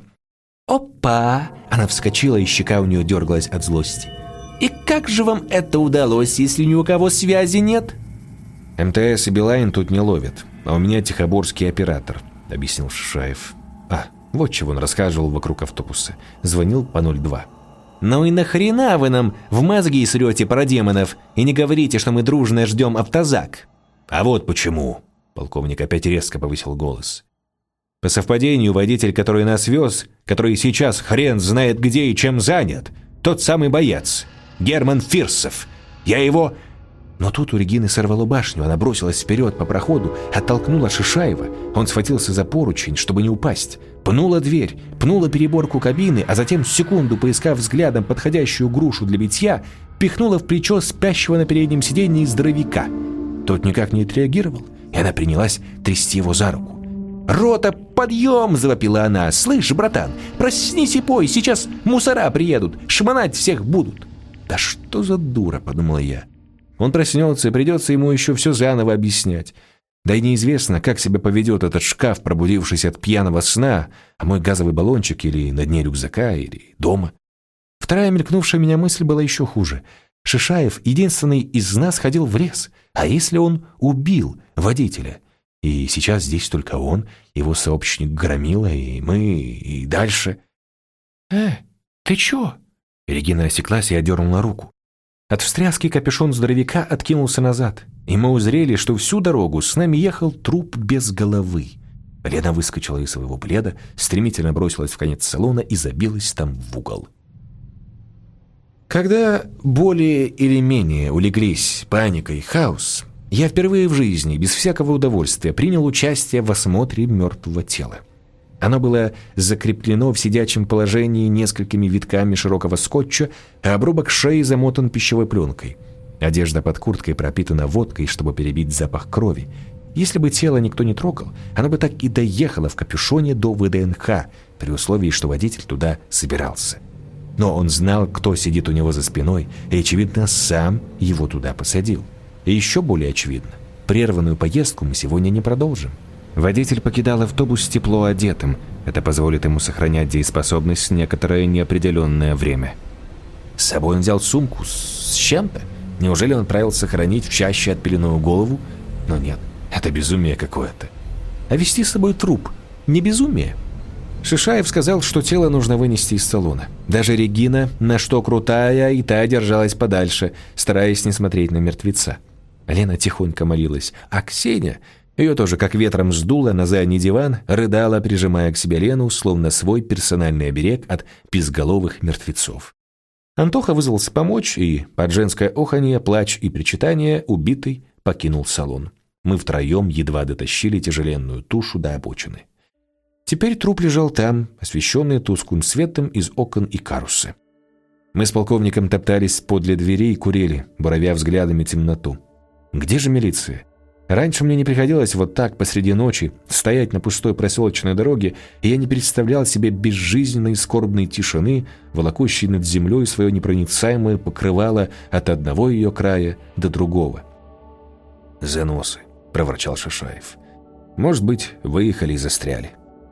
«Опа!» — она вскочила, и щека у нее дергалась от злости. «И как же вам это удалось, если ни у кого связи нет?» «МТС и Билайн тут не ловят, а у меня тихоборский оператор», — объяснил Шишаев. Вот чего он рассказывал вокруг автобуса. Звонил по 02. «Ну и нахрена вы нам в мозги срете про демонов и не говорите, что мы дружно ждем автозак?» «А вот почему!» — полковник опять резко повысил голос. «По совпадению, водитель, который нас вез, который сейчас хрен знает где и чем занят, тот самый боец, Герман Фирсов. Я его...» Но тут у Регины сорвало башню, она бросилась вперед по проходу, оттолкнула Шишаева. Он схватился за поручень, чтобы не упасть. Пнула дверь, пнула переборку кабины, а затем, секунду поискав взглядом подходящую грушу для битья, пихнула в плечо спящего на переднем сиденье здоровяка. Тот никак не отреагировал, и она принялась трясти его за руку. «Рота, подъем!» – завопила она. «Слышь, братан, проснись и пой, сейчас мусора приедут, шмонать всех будут». «Да что за дура!» – подумала я. Он проснется, и придется ему еще все заново объяснять. Да и неизвестно, как себя поведет этот шкаф, пробудившись от пьяного сна, а мой газовый баллончик или на дне рюкзака, или дома. Вторая мелькнувшая меня мысль была еще хуже. Шишаев, единственный из нас, ходил в лес. А если он убил водителя? И сейчас здесь только он, его сообщник Громила, и мы, и дальше. Ты чё?» Регина осеклась и одернула руку. От встряски капюшон здоровяка откинулся назад, и мы узрели, что всю дорогу с нами ехал труп без головы. Лена выскочила из своего пледа, стремительно бросилась в конец салона и забилась там в угол. Когда более или менее улеглись паника и хаос, я впервые в жизни, без всякого удовольствия, принял участие в осмотре мертвого тела. Оно было закреплено в сидячем положении несколькими витками широкого скотча, а обрубок шеи замотан пищевой пленкой. Одежда под курткой пропитана водкой, чтобы перебить запах крови. Если бы тело никто не трогал, оно бы так и доехало в капюшоне до ВДНХ, при условии, что водитель туда собирался. Но он знал, кто сидит у него за спиной, и, очевидно, сам его туда посадил. И еще более очевидно, прерванную поездку мы сегодня не продолжим. Водитель покидал автобус тепло одетым. Это позволит ему сохранять дееспособность некоторое неопределенное время. С собой он взял сумку с чем-то. Неужели он отправился хранить в чаще отпиленную голову? Но нет, это безумие какое-то. А везти с собой труп – не безумие. Шишаев сказал, что тело нужно вынести из салона. Даже Регина, на что крутая, и та держалась подальше, стараясь не смотреть на мертвеца. Лена тихонько молилась, а Ксения... Ее тоже как ветром сдуло на задний диван, рыдала, прижимая к себе Лену, словно свой персональный оберег от безголовых мертвецов. Антоха вызвался помочь, и под женское оханье, плач и причитание убитый покинул салон. Мы втроем едва дотащили тяжеленную тушу до обочины. Теперь труп лежал там, освещенный тусклым светом из окон Икаруса. Мы с полковником топтались подле двери и курили, буравя взглядами темноту. Где же милиция? Раньше мне не приходилось вот так посреди ночи стоять на пустой проселочной дороге, и я не представлял себе безжизненной скорбной тишины, волокущей над землей свое непроницаемое покрывало от одного ее края до другого. «Заносы», — проворчал Шишаев. «Может быть, выехали и застряли».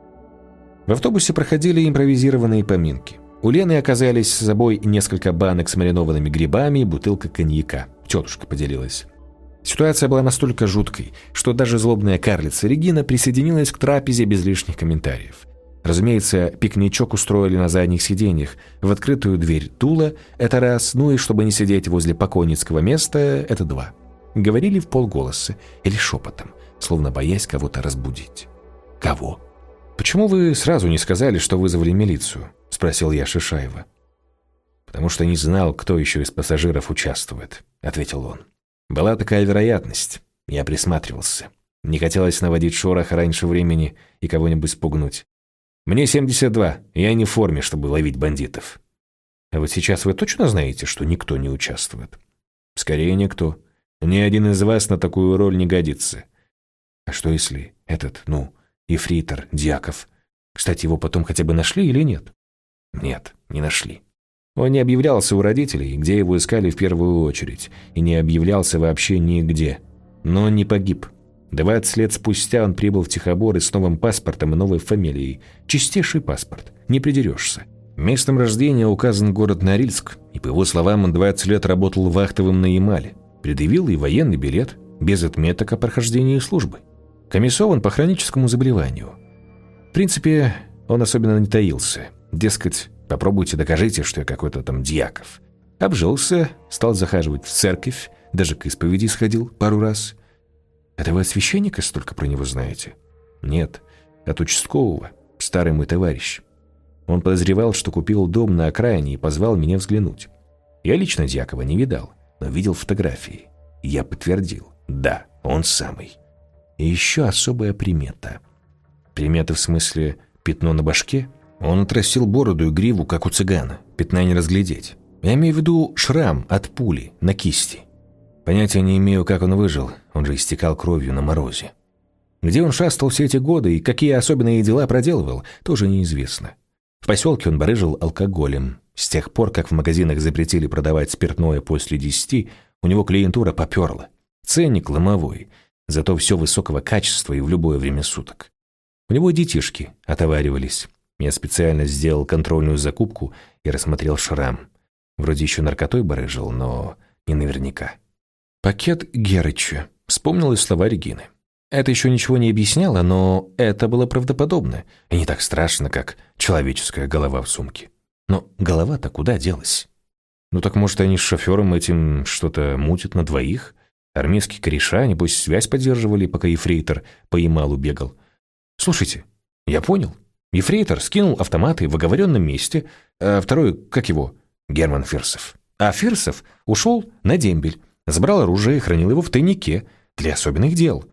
В автобусе проходили импровизированные поминки. У Лены оказались с собой несколько банок с маринованными грибами и бутылка коньяка. Тетушка поделилась. Ситуация была настолько жуткой, что даже злобная карлица Регина присоединилась к трапезе без лишних комментариев. Разумеется, пикничок устроили на задних сиденьях, в открытую дверь тула – это раз, ну и чтобы не сидеть возле покойницкого места – это два. Говорили вполголоса или шепотом, словно боясь кого-то разбудить. Кого? «Почему вы сразу не сказали, что вызвали милицию?» – спросил я Шишаева. «Потому что не знал, кто еще из пассажиров участвует», – ответил он. «Была такая вероятность. Я присматривался. Не хотелось наводить шорох раньше времени и кого-нибудь спугнуть. Мне 72, я не в форме, чтобы ловить бандитов». «А вот сейчас вы точно знаете, что никто не участвует?» «Скорее никто. Ни один из вас на такую роль не годится». «А что если этот, ефрейтор Дьяков? Кстати, его потом хотя бы нашли или нет?» «Нет, не нашли. Он не объявлялся у родителей, где его искали в первую очередь, и не объявлялся вообще нигде. Но он не погиб. 20 лет спустя он прибыл в Тихоборы с новым паспортом и новой фамилией. Чистейший паспорт, не придерешься. Местом рождения указан город Норильск, и, по его словам, он 20 лет работал вахтовым на Ямале. Предъявил и военный билет, без отметок о прохождении службы. Комиссован по хроническому заболеванию. В принципе, он особенно не таился. Дескать, попробуйте докажите, что я какой-то там Дьяков. Обжился, стал захаживать в церковь, даже к исповеди сходил пару раз. Это вы от священника столько про него знаете? Нет, от участкового, старый мой товарищ. Он подозревал, что купил дом на окраине и позвал меня взглянуть. Я лично Дьякова не видал, но видел фотографии. Я подтвердил, да, он самый. И еще особая примета. Примета в смысле пятно на башке? Он отрастил бороду и гриву, как у цыгана. Пятна не разглядеть. Я имею в виду шрам от пули на кисти. Понятия не имею, как он выжил. Он же истекал кровью на морозе. Где он шастал все эти годы и какие особенные дела проделывал, тоже неизвестно. В поселке он барыжил алкоголем. С тех пор, как в магазинах запретили продавать спиртное после 10, у него клиентура поперла. Ценник ломовой. Зато все высокого качества и в любое время суток. У него детишки отоваривались. Я специально сделал контрольную закупку и рассмотрел шрам. Вроде еще наркотой барыжил, но не наверняка. «Пакет Герыча», — вспомнил из слова Регины. Это еще ничего не объясняло, но это было правдоподобно и не так страшно, как человеческая голова в сумке. Но голова-то куда делась? Ну так может они с шофером этим что-то мутят на двоих? Армейские кореша, небось, связь поддерживали, пока ефрейтор по Ямалу бегал. Слушайте, я понял. Ефрейтор скинул автоматы в оговоренном месте, а второй, как его, Герман Фирсов. А Фирсов ушел на дембель, забрал оружие и хранил его в тайнике для особенных дел.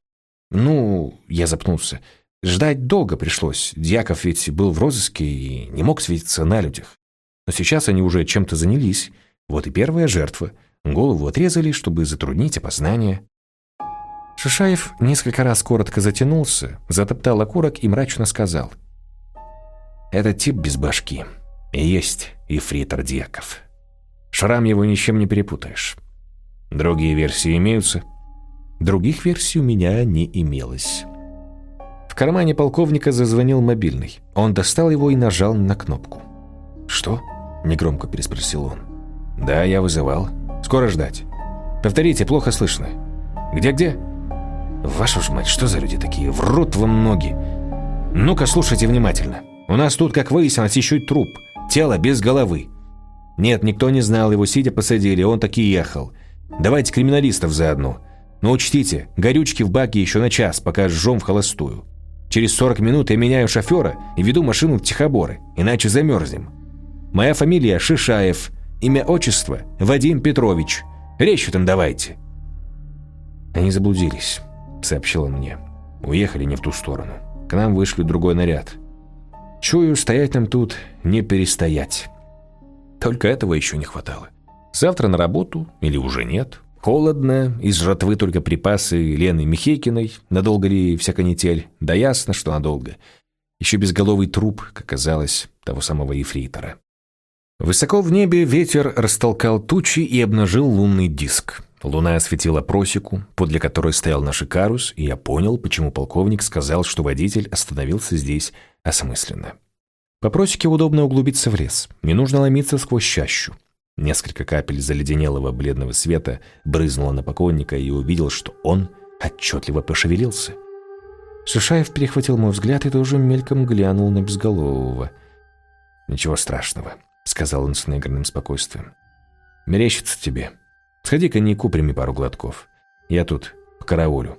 Я запнулся. Ждать долго пришлось. Дьяков ведь был в розыске и не мог светиться на людях. Но сейчас они уже чем-то занялись. Вот и первая жертва. Голову отрезали, чтобы затруднить опознание. Шишаев несколько раз коротко затянулся, затоптал окурок и мрачно сказал. «Этот тип без башки. И есть ефрейтор Дьяков. Шрам его ни с чем не перепутаешь. Другие версии имеются?» Других версий у меня не имелось. В кармане полковника зазвонил мобильный. Он достал его и нажал на кнопку. «Что?» – негромко переспросил он. «Да, я вызывал. Скоро ждать. Повторите, плохо слышно. Где-где?» «Вашу ж мать, что за люди такие? Врут вам ноги. Ну-ка, слушайте внимательно. У нас тут, как выяснилось, еще и труп. Тело без головы. Нет, никто не знал, его сидя посадили, он таки ехал. Давайте криминалистов заодно. Но учтите, горючки в баке еще на час, пока жжем в холостую. Через 40 минут я меняю шофера и веду машину в Тихоборы, иначе замерзнем. Моя фамилия Шишаев, имя отчество Вадим Петрович. Речь там давайте». «Они заблудились», — сообщил он мне. «Уехали не в ту сторону. К нам вышли другой наряд. Чую, стоять нам тут не перестоять. Только этого еще не хватало. Завтра на работу или уже нет? Холодно, из жратвы только припасы Лены Михейкиной. Надолго ли вся канитель? Да ясно, что надолго. Еще безголовый труп, как казалось, того самого ефрейтора. Высоко в небе ветер растолкал тучи и обнажил лунный диск. Луна осветила просеку, подле которой стоял наш Икарус, и я понял, почему полковник сказал, что водитель остановился здесь осмысленно. По просеке удобно углубиться в лес, не нужно ломиться сквозь чащу. Несколько капель заледенелого бледного света брызнуло на покойника, и увидел, что он отчетливо пошевелился. Шишаев перехватил мой взгляд и тоже мельком глянул на безголового. «Ничего страшного», — сказал он с наигранным спокойствием. «Мерещится тебе. Сходи к коньяку, прими пару глотков. Я тут по караулю».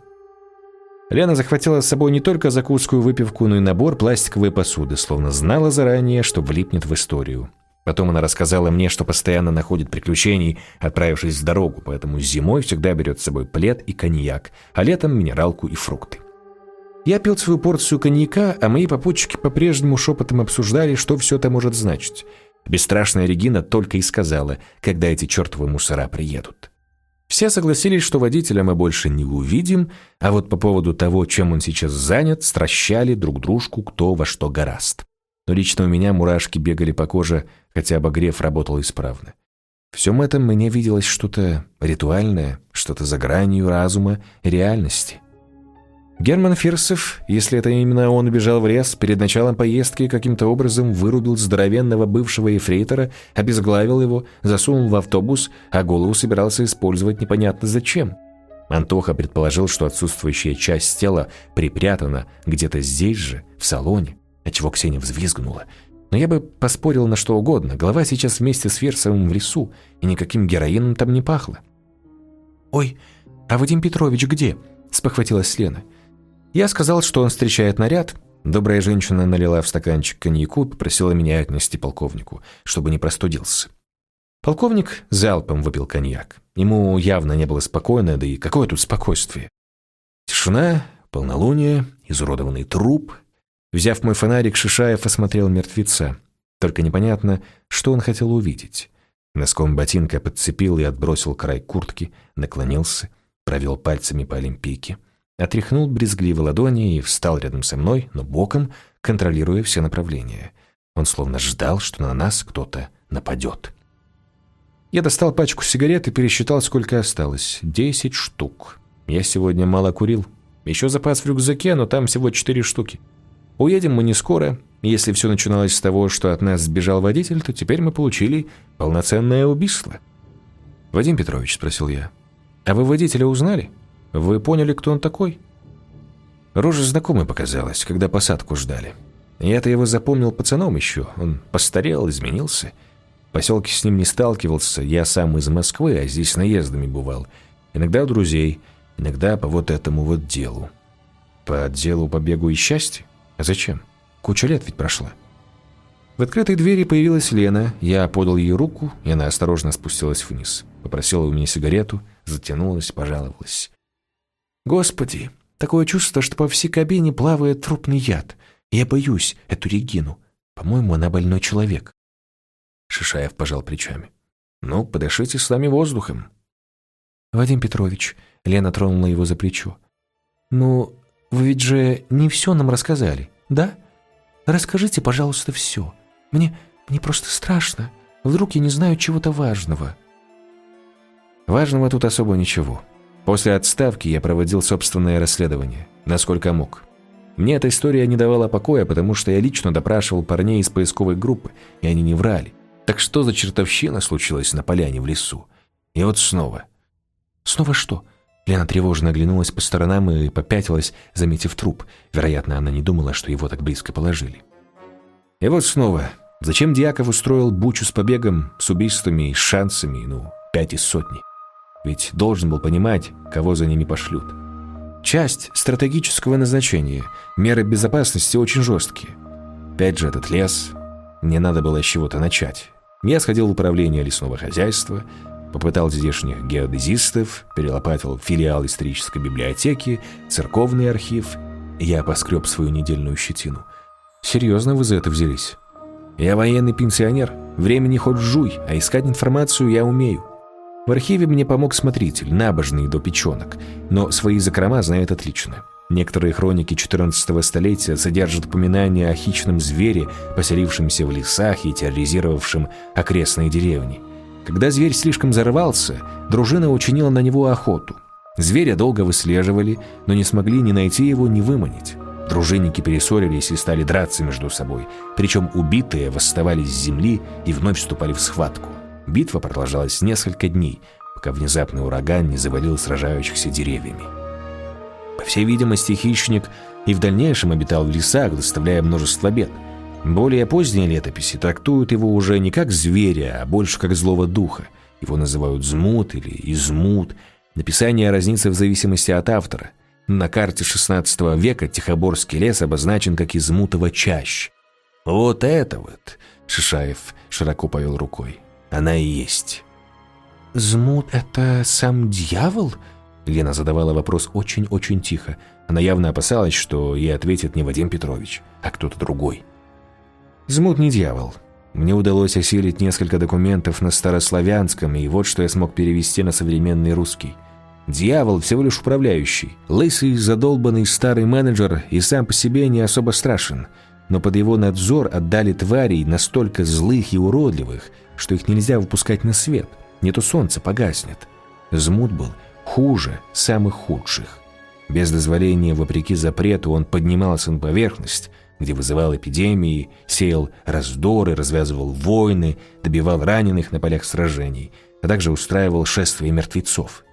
Лена захватила с собой не только закуску и выпивку, но и набор пластиковой посуды, словно знала заранее, что влипнет в историю. Потом она рассказала мне, что постоянно находит приключений, отправившись в дорогу, поэтому зимой всегда берет с собой плед и коньяк, а летом минералку и фрукты. Я пил свою порцию коньяка, а мои попутчики по-прежнему шепотом обсуждали, что все это может значить. Бесстрашная Регина только и сказала, когда эти чертовы мусора приедут. Все согласились, что водителя мы больше не увидим, а вот по поводу того, чем он сейчас занят, стращали друг дружку кто во что горазд. Но лично у меня мурашки бегали по коже, хотя обогрев работал исправно. В всем этом мне виделось что-то ритуальное, что-то за гранью разума и реальности. Герман Фирсов, если это именно он убежал в лес, перед началом поездки каким-то образом вырубил здоровенного бывшего ефрейтора, обезглавил его, засунул в автобус, а голову собирался использовать непонятно зачем. Антоха предположил, что отсутствующая часть тела припрятана где-то здесь же, в салоне, отчего Ксения взвизгнула. Но я бы поспорил на что угодно, голова сейчас вместе с Фирсовым в лесу, и никаким героином там не пахло. «Ой, а Вадим Петрович где?» – спохватилась Лена. Я сказал, что он встречает наряд. Добрая женщина налила в стаканчик коньяку и попросила меня отнести полковнику, чтобы не простудился. Полковник залпом выпил коньяк. Ему явно не было спокойно, да и какое тут спокойствие. Тишина, полнолуние, изуродованный труп. Взяв мой фонарик, Шишаев осмотрел мертвеца. Только непонятно, что он хотел увидеть. Носком ботинка подцепил и отбросил край куртки, наклонился, провел пальцами по олимпийке. Отряхнул брезгливо ладони и встал рядом со мной, но боком, контролируя все направления. Он словно ждал, что на нас кто-то нападет. Я достал пачку сигарет и пересчитал, сколько осталось. 10 штук. Я сегодня мало курил. Еще запас в рюкзаке, но там всего 4 штуки. Уедем мы не скоро. Если все начиналось с того, что от нас сбежал водитель, то теперь мы получили полноценное убийство. «Вадим Петрович», — спросил я, — «а вы водителя узнали? Вы поняли, кто он такой?» Рожа знакомой показалась, когда посадку ждали. Я-то его запомнил пацаном еще. Он постарел, изменился. В поселке с ним не сталкивался. Я сам из Москвы, а здесь наездами бывал. Иногда у друзей, иногда по вот этому вот делу. По делу побегу и счастья? А зачем? Куча лет ведь прошла. В открытой двери появилась Лена. Я подал ей руку, и она осторожно спустилась вниз. Попросила у меня сигарету, затянулась, пожаловалась. «Господи, такое чувство, что по всей кабине плавает трупный яд. Я боюсь эту Регину. По-моему, она больной человек». Шишаев пожал плечами. «Ну, подышите с нами воздухом». «Вадим Петрович», — Лена тронула его за плечо. «Ну, вы ведь же не все нам рассказали, да? Расскажите, пожалуйста, все. Мне просто страшно. Вдруг я не знаю чего-то важного». «Важного тут особо ничего. После отставки я проводил собственное расследование, насколько мог. Мне эта история не давала покоя, потому что я лично допрашивал парней из поисковой группы, и они не врали. Так что за чертовщина случилась на поляне в лесу? И вот снова». «Снова что?» Лена тревожно оглянулась по сторонам и попятилась, заметив труп. Вероятно, она не думала, что его так близко положили. «И вот снова. Зачем Дьяков устроил бучу с побегом, с убийствами и шансами, 5 из сотни? Ведь должен был понимать, кого за ними пошлют. Часть стратегического назначения, меры безопасности очень жесткие. Опять же этот лес. Мне надо было с чего-то начать. Я сходил в управление лесного хозяйства, попытал здешних геодезистов, перелопатил филиал исторической библиотеки, церковный архив. Я поскреб свою недельную щетину. Серьезно вы за это взялись? Я военный пенсионер, времени хоть жуй, а искать информацию я умею. В архиве мне помог смотритель, набожный до печенок, но свои закрома знает отлично. Некоторые хроники 14 столетия содержат упоминания о хищном звере, поселившемся в лесах и терроризировавшем окрестные деревни. Когда зверь слишком взорвался, дружина учинила на него охоту. Зверя долго выслеживали, но не смогли ни найти его, ни выманить. Дружинники перессорились и стали драться между собой, причем убитые восставали с земли и вновь вступали в схватку. Битва продолжалась несколько дней, пока внезапный ураган не завалил сражающихся деревьями. По всей видимости, хищник и в дальнейшем обитал в лесах, доставляя множество бед. Более поздние летописи трактуют его уже не как зверя, а больше как злого духа. Его называют Змут или Измут. Написание разнится в зависимости от автора. На карте XVI века Тихоборский лес обозначен как Измутова чащ. Вот это вот, Шишаев широко повел рукой, она и есть. Змут — это сам дьявол? Лена задавала вопрос очень-очень тихо. Она явно опасалась, что ей ответит не Вадим Петрович, а кто-то другой. Змут не дьявол. Мне удалось осилить несколько документов на старославянском, и вот что я смог перевести на современный русский. Дьявол всего лишь управляющий. Лысый, задолбанный старый менеджер и сам по себе не особо страшен, но под его надзор отдали тварей настолько злых и уродливых, что их нельзя выпускать на свет, не то солнце погаснет. Змут был хуже самых худших. Без дозволения, вопреки запрету, он поднимался на поверхность, где вызывал эпидемии, сеял раздоры, развязывал войны, добивал раненых на полях сражений, а также устраивал шествия мертвецов.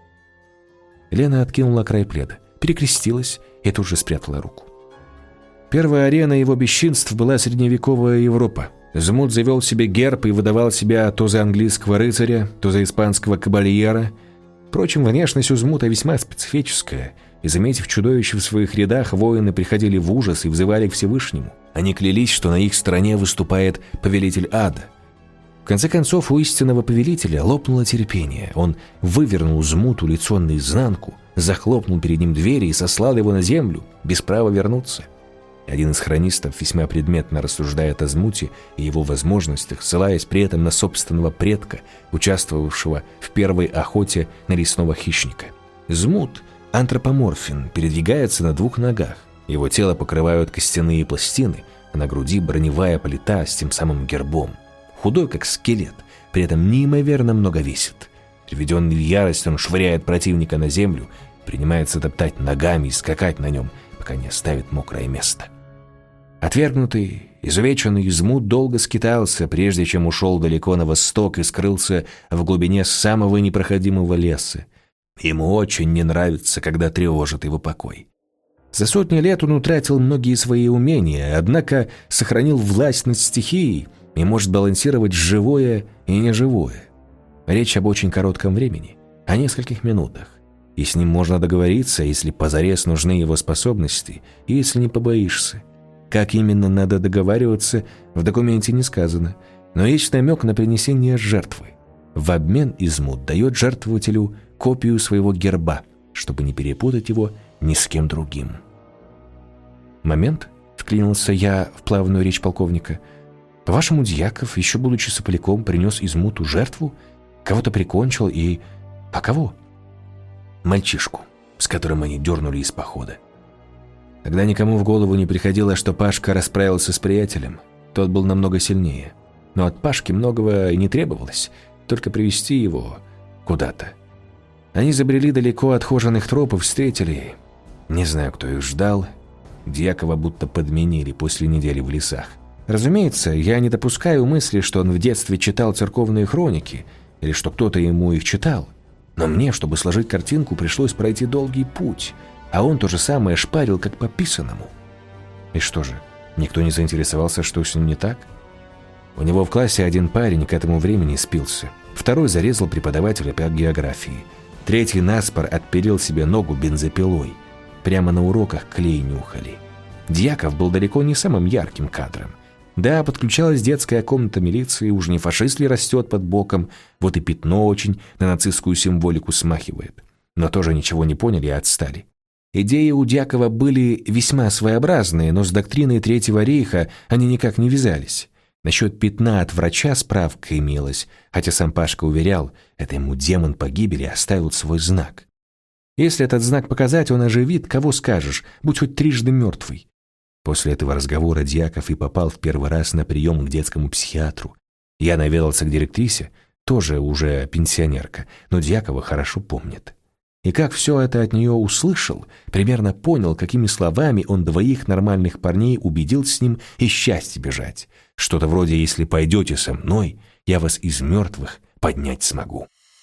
Лена откинула край пледа, перекрестилась и тут же спрятала руку. Первая арена его бесчинств была средневековая Европа. Змут завел себе герб и выдавал себя то за английского рыцаря, то за испанского кабальера. Впрочем, внешность у Змута весьма специфическая, и, заметив чудовище в своих рядах, воины приходили в ужас и взывали к Всевышнему. Они клялись, что на их стороне выступает повелитель ада. В конце концов, у истинного повелителя лопнуло терпение. Он вывернул Змуту лицо наизнанку, захлопнул перед ним двери и сослал его на землю, без права вернуться. Один из хронистов весьма предметно рассуждает о Змуте и его возможностях, ссылаясь при этом на собственного предка, участвовавшего в первой охоте на лесного хищника. Змут антропоморфен, передвигается на двух ногах. Его тело покрывают костяные пластины, а на груди броневая плита с тем самым гербом. Худой, как скелет, при этом неимоверно много весит. Приведенный в ярость, он швыряет противника на землю, принимается топтать ногами и скакать на нем, пока не оставит мокрое место. Отвергнутый, изувеченный Змут долго скитался, прежде чем ушел далеко на восток и скрылся в глубине самого непроходимого леса. Ему очень не нравится, когда тревожит его покой. За сотни лет он утратил многие свои умения, однако сохранил власть над стихией и может балансировать живое и неживое. Речь об очень коротком времени, о нескольких минутах. И с ним можно договориться, если позарез нужны его способности, и если не побоишься. Как именно надо договариваться, в документе не сказано, но есть намек на принесение жертвы. В обмен Измут дает жертвователю копию своего герба, чтобы не перепутать его ни с кем другим. «Момент», — вклинился я в плавную речь полковника. «По-вашему, Дьяков, еще будучи сопляком, принес Измуту жертву? Кого-то прикончил и... А кого?» «Мальчишку, с которым они дернули из похода. Тогда никому в голову не приходило, что Пашка расправился с приятелем. Тот был намного сильнее. Но от Пашки многого и не требовалось, только привести его куда-то. Они забрели далеко от хоженых троп и встретили. Не знаю, кто их ждал. Дьякова будто подменили после недели в лесах. Разумеется, я не допускаю мысли, что он в детстве читал церковные хроники, или что кто-то ему их читал. Но мне, чтобы сложить картинку, пришлось пройти долгий путь, а он то же самое шпарил, как по писанному. И что же, никто не заинтересовался, что с ним не так? У него в классе один парень к этому времени спился, второй зарезал преподавателя по географии, третий наспор отпилил себе ногу бензопилой. Прямо на уроках клей нюхали. Дьяков был далеко не самым ярким кадром. Да, подключалась детская комната милиции, уж не фашист ли растет под боком, вот и пятно очень на нацистскую символику смахивает. Но тоже ничего не поняли и отстали. Идеи у Дьякова были весьма своеобразные, но с доктриной Третьего рейха они никак не вязались. Насчет пятна от врача справка имелась, хотя сам Пашка уверял, это ему демон погибели оставил свой знак. Если этот знак показать, он оживит, кого скажешь, будь хоть трижды мертвый. После этого разговора Дьяков и попал в первый раз на прием к детскому психиатру. Я наведался к директрисе, тоже уже пенсионерка, но Дьякова хорошо помнит. И как все это от нее услышал, примерно понял, какими словами он двоих нормальных парней убедил с ним из счастья бежать. Что-то вроде «если пойдете со мной, я вас из мертвых поднять смогу».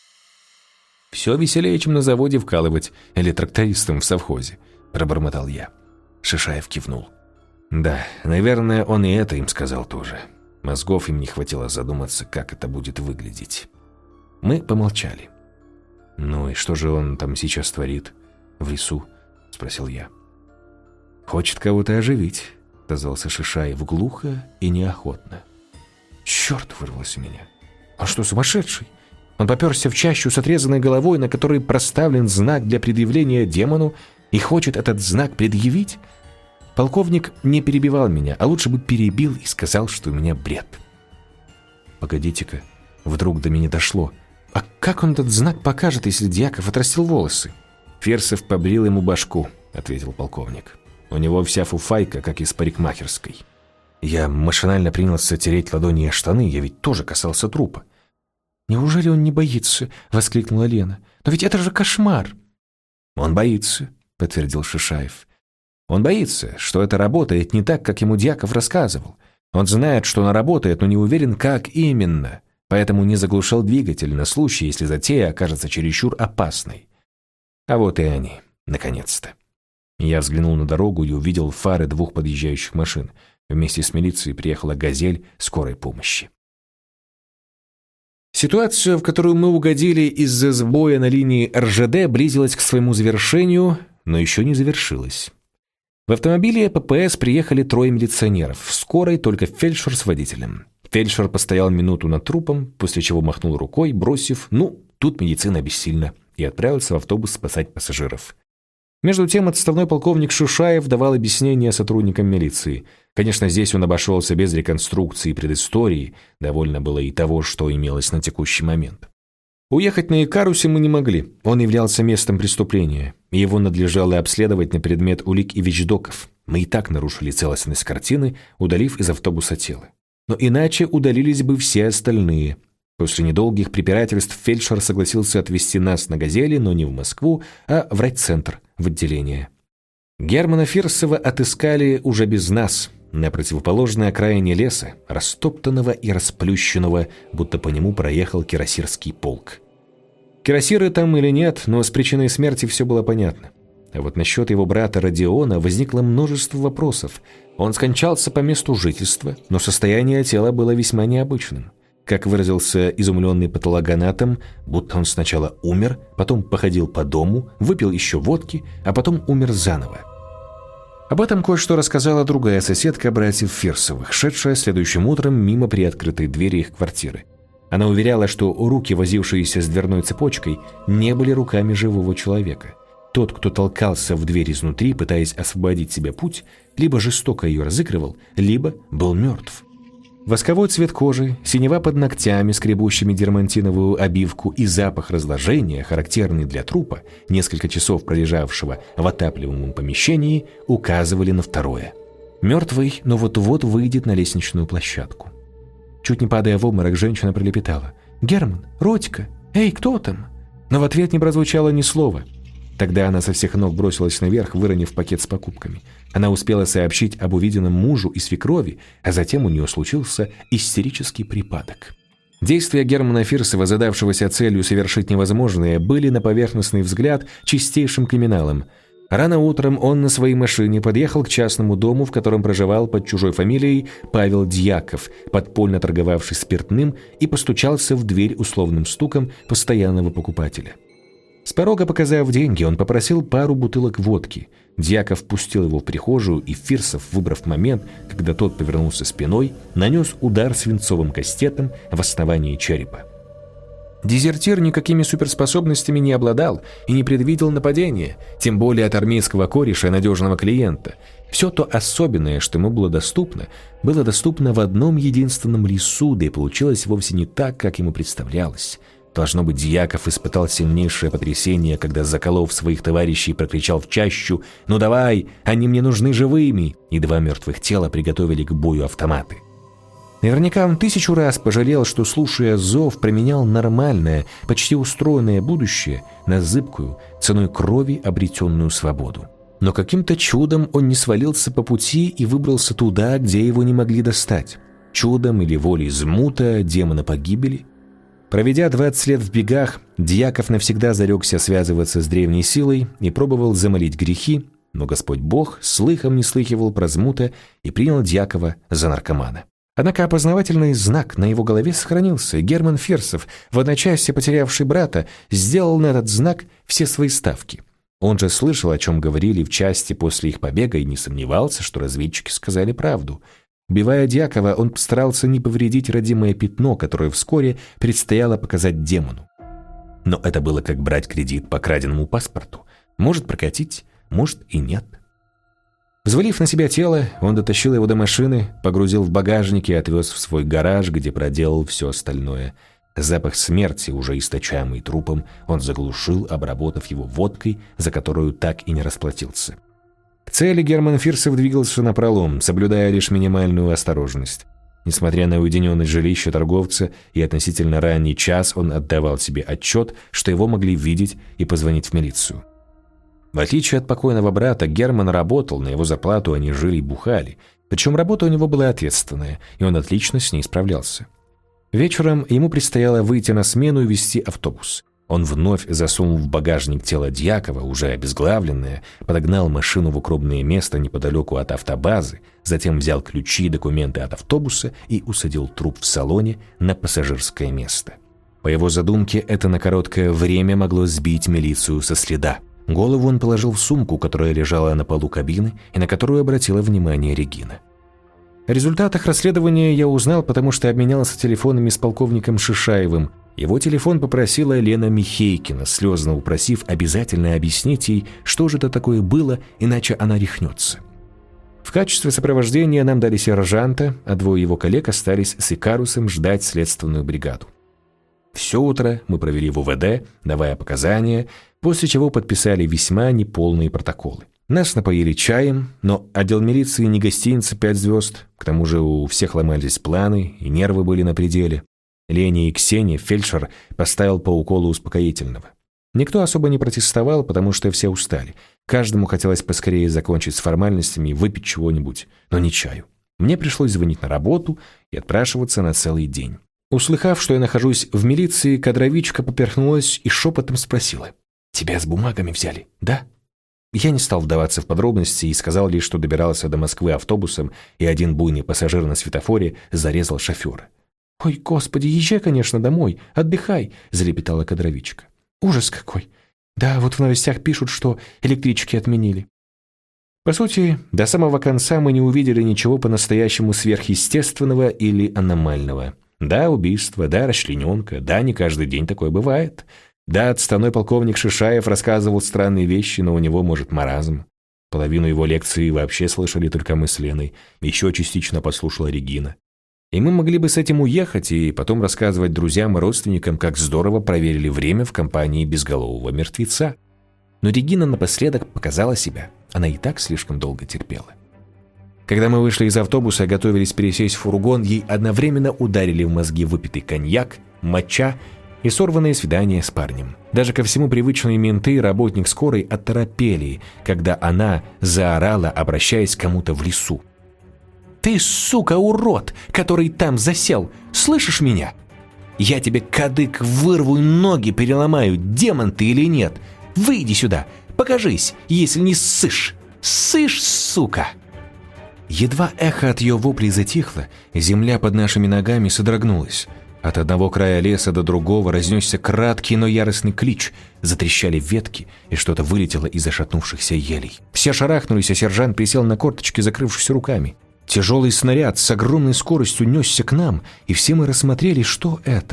«Все веселее, чем на заводе вкалывать или трактористом в совхозе», — пробормотал я. Шишаев кивнул. «Да, наверное, он и это им сказал тоже. Мозгов им не хватило задуматься, как это будет выглядеть». Мы помолчали. «Ну и что же он там сейчас творит? В лесу?» — спросил я. «Хочет кого-то оживить», — отозвался Шишаев глухо и неохотно. «Черт!» — вырвалось у меня. «Он что, сумасшедший? Он поперся в чащу с отрезанной головой, на которой проставлен знак для предъявления демону, и хочет этот знак предъявить?» Полковник не перебивал меня, а лучше бы перебил и сказал, что у меня бред. «Погодите-ка, вдруг до меня дошло. А как он этот знак покажет, если Дьяков отрастил волосы?» «Фирсов побрил ему башку», — ответил полковник. «У него вся фуфайка, как из парикмахерской». Я машинально принялся тереть ладони о штаны, я ведь тоже касался трупа. «Неужели он не боится?» — воскликнула Лена. «Но ведь это же кошмар!» «Он боится», — подтвердил Шишаев. «Он боится, что это работает не так, как ему Дьяков рассказывал. Он знает, что она работает, но не уверен, как именно. Поэтому не заглушал двигатель на случай, если затея окажется чересчур опасной. А вот и они, наконец-то». Я взглянул на дорогу и увидел фары двух подъезжающих машин. Вместе с милицией приехала «Газель» скорой помощи. Ситуация, в которую мы угодили из-за сбоя на линии РЖД, близилась к своему завершению, но еще не завершилась. В автомобиле ППС приехали 3 милиционеров, в скорой только фельдшер с водителем. Фельдшер постоял минуту над трупом, после чего махнул рукой, бросив «ну, тут медицина бессильна», и отправился в автобус спасать пассажиров. Между тем отставной полковник Шишаев давал объяснения сотрудникам милиции. Конечно, здесь он обошелся без реконструкции и предыстории, довольно было и того, что имелось на текущий момент. Уехать на Икарусе мы не могли, он являлся местом преступления, и его надлежало обследовать на предмет улик и вещдоков. Мы и так нарушили целостность картины, удалив из автобуса тело. Но иначе удалились бы все остальные. После недолгих препирательств фельдшер согласился отвезти нас на «Газели», но не в Москву, а в райцентр, в отделение. Германа Фирсова отыскали уже без нас, на противоположной окраине леса, растоптанного и расплющенного, будто по нему проехал кирасирский полк. Кирасиры там или нет, но с причиной смерти все было понятно. А вот насчет его брата Родиона возникло множество вопросов. Он скончался по месту жительства, но состояние тела было весьма необычным. Как выразился изумленный патологоанатом, будто он сначала умер, потом походил по дому, выпил еще водки, а потом умер заново. Об этом кое-что рассказала другая соседка братьев Фирсовых, шедшая следующим утром мимо приоткрытой двери их квартиры. Она уверяла, что руки, возившиеся с дверной цепочкой, не были руками живого человека. Тот, кто толкался в дверь изнутри, пытаясь освободить себе путь, либо жестоко ее разыгрывал, либо был мертв. Восковой цвет кожи, синева под ногтями, скребущими дермантиновую обивку, и запах разложения, характерный для трупа, несколько часов пролежавшего в отапливаемом помещении, указывали на второе. Мертвый, но вот-вот выйдет на лестничную площадку. Чуть не падая в обморок, женщина пролепетала: «Герман, Родька, эй, кто там?» Но в ответ не прозвучало ни слова. Тогда она со всех ног бросилась наверх, выронив пакет с покупками. Она успела сообщить об увиденном мужу и свекрови, а затем у нее случился истерический припадок. Действия Германа Фирсова, задавшегося целью совершить невозможное, были на поверхностный взгляд чистейшим криминалом. Рано утром он на своей машине подъехал к частному дому, в котором проживал под чужой фамилией Павел Дьяков, подпольно торговавший спиртным, и постучался в дверь условным стуком постоянного покупателя. С порога, показав деньги, он попросил пару бутылок водки. Дьяков пустил его в прихожую, и Фирсов, выбрав момент, когда тот повернулся спиной, нанес удар свинцовым кастетом в основании черепа. Дезертир никакими суперспособностями не обладал и не предвидел нападения, тем более от армейского кореша и надежного клиента. Все то особенное, что ему было доступно в одном единственном лесу, да и получилось вовсе не так, как ему представлялось. Должно быть, Дьяков испытал сильнейшее потрясение, когда, заколов своих товарищей, прокричал в чащу: «Ну давай, они мне нужны живыми!» И 2 мертвых тела приготовили к бою автоматы. Наверняка он 1000 раз пожалел, что, слушая зов, променял нормальное, почти устроенное будущее на зыбкую, ценой крови обретенную свободу. Но каким-то чудом он не свалился по пути и выбрался туда, где его не могли достать. Чудом или волей Змута, демона погибели. Проведя 20 лет в бегах, Дьяков навсегда зарекся связываться с древней силой и пробовал замолить грехи, но Господь Бог слыхом не слыхивал про Змута и принял Дьякова за наркомана. Однако опознавательный знак на его голове сохранился, и Герман Фирсов, в одночасье потерявший брата, сделал на этот знак все свои ставки. Он же слышал, о чем говорили в части после их побега, и не сомневался, что разведчики сказали правду. Убивая Дьякова, он постарался не повредить родимое пятно, которое вскоре предстояло показать демону. Но это было как брать кредит по краденному паспорту. Может прокатить, может и нет. Взвалив на себя тело, он дотащил его до машины, погрузил в багажник и отвез в свой гараж, где проделал все остальное. Запах смерти, уже источаемый трупом, он заглушил, обработав его водкой, за которую так и не расплатился. К цели Герман Фирсов двигался напролом, соблюдая лишь минимальную осторожность. Несмотря на уединенность жилища торговца и относительно ранний час, он отдавал себе отчет, что его могли видеть и позвонить в милицию. В отличие от покойного брата, Герман работал, на его зарплату они жили и бухали. Причем работа у него была ответственная, и он отлично с ней справлялся. Вечером ему предстояло выйти на смену и вести автобус. Он вновь засунул в багажник тело Дьякова, уже обезглавленное, подогнал машину в укромное место неподалеку от автобазы, затем взял ключи и документы от автобуса и усадил труп в салоне на пассажирское место. По его задумке, это на короткое время могло сбить милицию со следа. Голову он положил в сумку, которая лежала на полу кабины и на которую обратила внимание Регина. О результатах расследования я узнал, потому что обменялся телефонами с полковником Шишаевым. Его телефон попросила Лена Михейкина, слезно упросив обязательно объяснить ей, что же это такое было, иначе она рехнется. В качестве сопровождения нам дали сержанта, а 2 его коллег остались с Икарусом ждать следственную бригаду. Все утро мы провели в УВД, давая показания, после чего подписали весьма неполные протоколы. Нас напоили чаем, но отдел милиции не гостиница 5 звезд, к тому же у всех ломались планы и нервы были на пределе. Лене и Ксении фельдшер поставил по уколу успокоительного. Никто особо не протестовал, потому что все устали. Каждому хотелось поскорее закончить с формальностями и выпить чего-нибудь, но не чаю. Мне пришлось звонить на работу и отпрашиваться на целый день. Услыхав, что я нахожусь в милиции, кадровичка поперхнулась и шепотом спросила: «Тебя с бумагами взяли, да?» Я не стал вдаваться в подробности и сказал лишь, что добирался до Москвы автобусом, и один буйный пассажир на светофоре зарезал шофера. «Ой, господи, езжай, конечно, домой, отдыхай», — залепетала кадровичка. «Ужас какой! Да, вот в новостях пишут, что электрички отменили». По сути, до самого конца мы не увидели ничего по-настоящему сверхъестественного или аномального. Да, убийство, да, расчлененка, да, не каждый день такое бывает. Да, отставной полковник Шишаев рассказывал странные вещи, но у него, может, маразм. Половину его лекции вообще слышали только мы с Леной, еще частично послушала Регина. И мы могли бы с этим уехать и потом рассказывать друзьям и родственникам, как здорово проверили время в компании безголового мертвеца. Но Регина напоследок показала себя, она и так слишком долго терпела. Когда мы вышли из автобуса и готовились пересесть в фургон, ей одновременно ударили в мозги выпитый коньяк, моча и сорванное свидание с парнем. Даже ко всему привычные менты и работник скорой оторопели, когда она заорала, обращаясь к кому-то в лесу: «Ты, сука, урод, который там засел! Слышишь меня? Я тебе кадык вырву и ноги переломаю, демон ты или нет! Выйди сюда, покажись, если не ссышь! Ссышь, сука!» Едва эхо от ее воплей затихло, земля под нашими ногами содрогнулась. От одного края леса до другого разнесся краткий, но яростный клич. Затрещали ветки, и что-то вылетело из ошатнувшихся елей. Все шарахнулись, а сержант присел на корточки, закрывшись руками. Тяжелый снаряд с огромной скоростью несся к нам, и все мы рассмотрели, что это.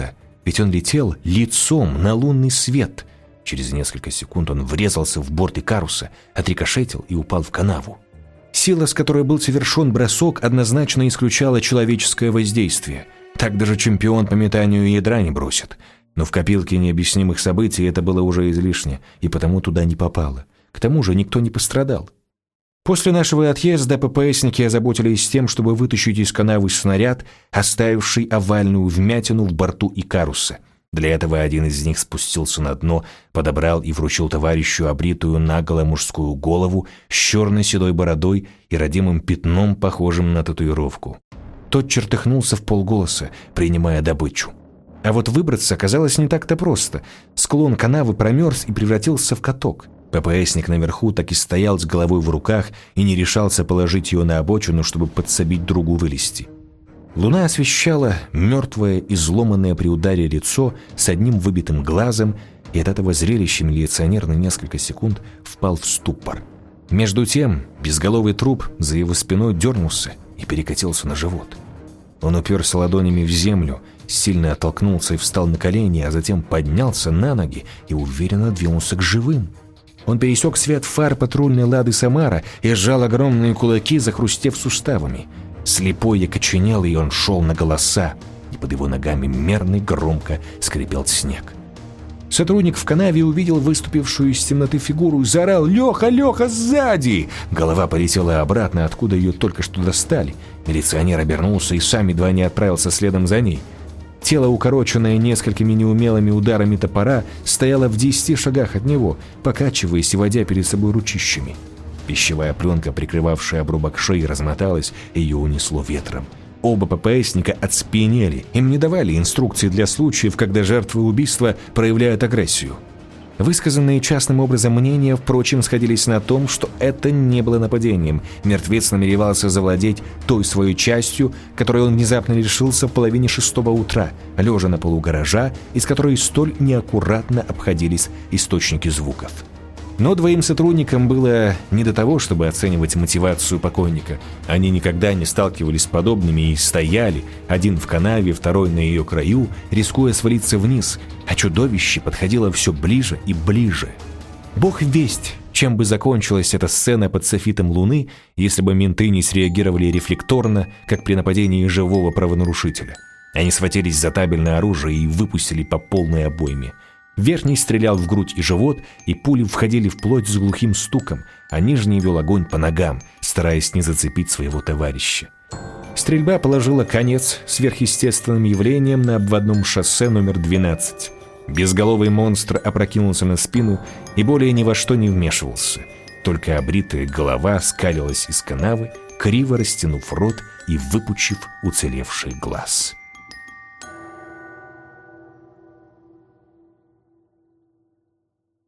ведь он летел лицом на лунный свет. Через несколько секунд он врезался в борт Икаруса, отрикошетил и упал в канаву. Сила, с которой был совершен бросок, однозначно исключала человеческое воздействие. Так даже чемпион по метанию ядра не бросит. Но в копилке необъяснимых событий это было уже излишне, и потому туда не попало. К тому же никто не пострадал. После нашего отъезда ППСники озаботились тем, чтобы вытащить из канавы снаряд, оставивший овальную вмятину в борту Икаруса. Для этого один из них спустился на дно, подобрал и вручил товарищу обритую наголо мужскую голову с черной седой бородой и родимым пятном, похожим на татуировку. Тот чертыхнулся в полголоса, принимая добычу. А вот выбраться оказалось не так-то просто. Склон канавы промерз и превратился в каток. ППСник наверху так и стоял с головой в руках и не решался положить ее на обочину, чтобы подсобить другу вылезти. Луна освещала мертвое, изломанное при ударе лицо с одним выбитым глазом, и от этого зрелища милиционер на несколько секунд впал в ступор. Между тем безголовый труп за его спиной дернулся и перекатился на живот. Он уперся ладонями в землю, сильно оттолкнулся и встал на колени, а затем поднялся на ноги и уверенно двинулся к живым. Он пересек свет фар патрульной «Лады Самара» и сжал огромные кулаки, захрустев суставами. Слепой окоченел, и он шел на голоса, и под его ногами мерно и громко скрипел снег. Сотрудник в канаве увидел выступившую из темноты фигуру и заорал: «Леха, Леха, сзади!» Голова полетела обратно, откуда ее только что достали. Милиционер обернулся и сам едва не отправился следом за ней. Тело, укороченное несколькими неумелыми ударами топора, стояло в 10 шагах от него, покачиваясь и водя перед собой ручищами. Пищевая пленка, прикрывавшая обрубок шеи, размоталась, и ее унесло ветром. Оба ППСника отспенели, им не давали инструкции для случаев, когда жертвы убийства проявляют агрессию. Высказанные частным образом мнения, впрочем, сходились на том, что это не было нападением. Мертвец намеревался завладеть той своей частью, которой он внезапно лишился в половине 6 утра, лежа на полу гаража, из которой столь неаккуратно обходились источники звуков. Но двоим сотрудникам было не до того, чтобы оценивать мотивацию покойника. Они никогда не сталкивались с подобными и стояли, один в канаве, второй на ее краю, рискуя свалиться вниз, а чудовище подходило все ближе и ближе. Бог весть, чем бы закончилась эта сцена под софитом луны, если бы менты не среагировали рефлекторно, как при нападении живого правонарушителя. Они схватились за табельное оружие и выпустили по полной обойме. Верхний стрелял в грудь и живот, и пули входили в плоть с глухим стуком, а нижний вел огонь по ногам, стараясь не зацепить своего товарища. Стрельба положила конец сверхъестественным явлениям на обводном шоссе номер 12. Безголовый монстр опрокинулся на спину и более ни во что не вмешивался. Только обритая голова скалилась из канавы, криво растянув рот и выпучив уцелевший глаз.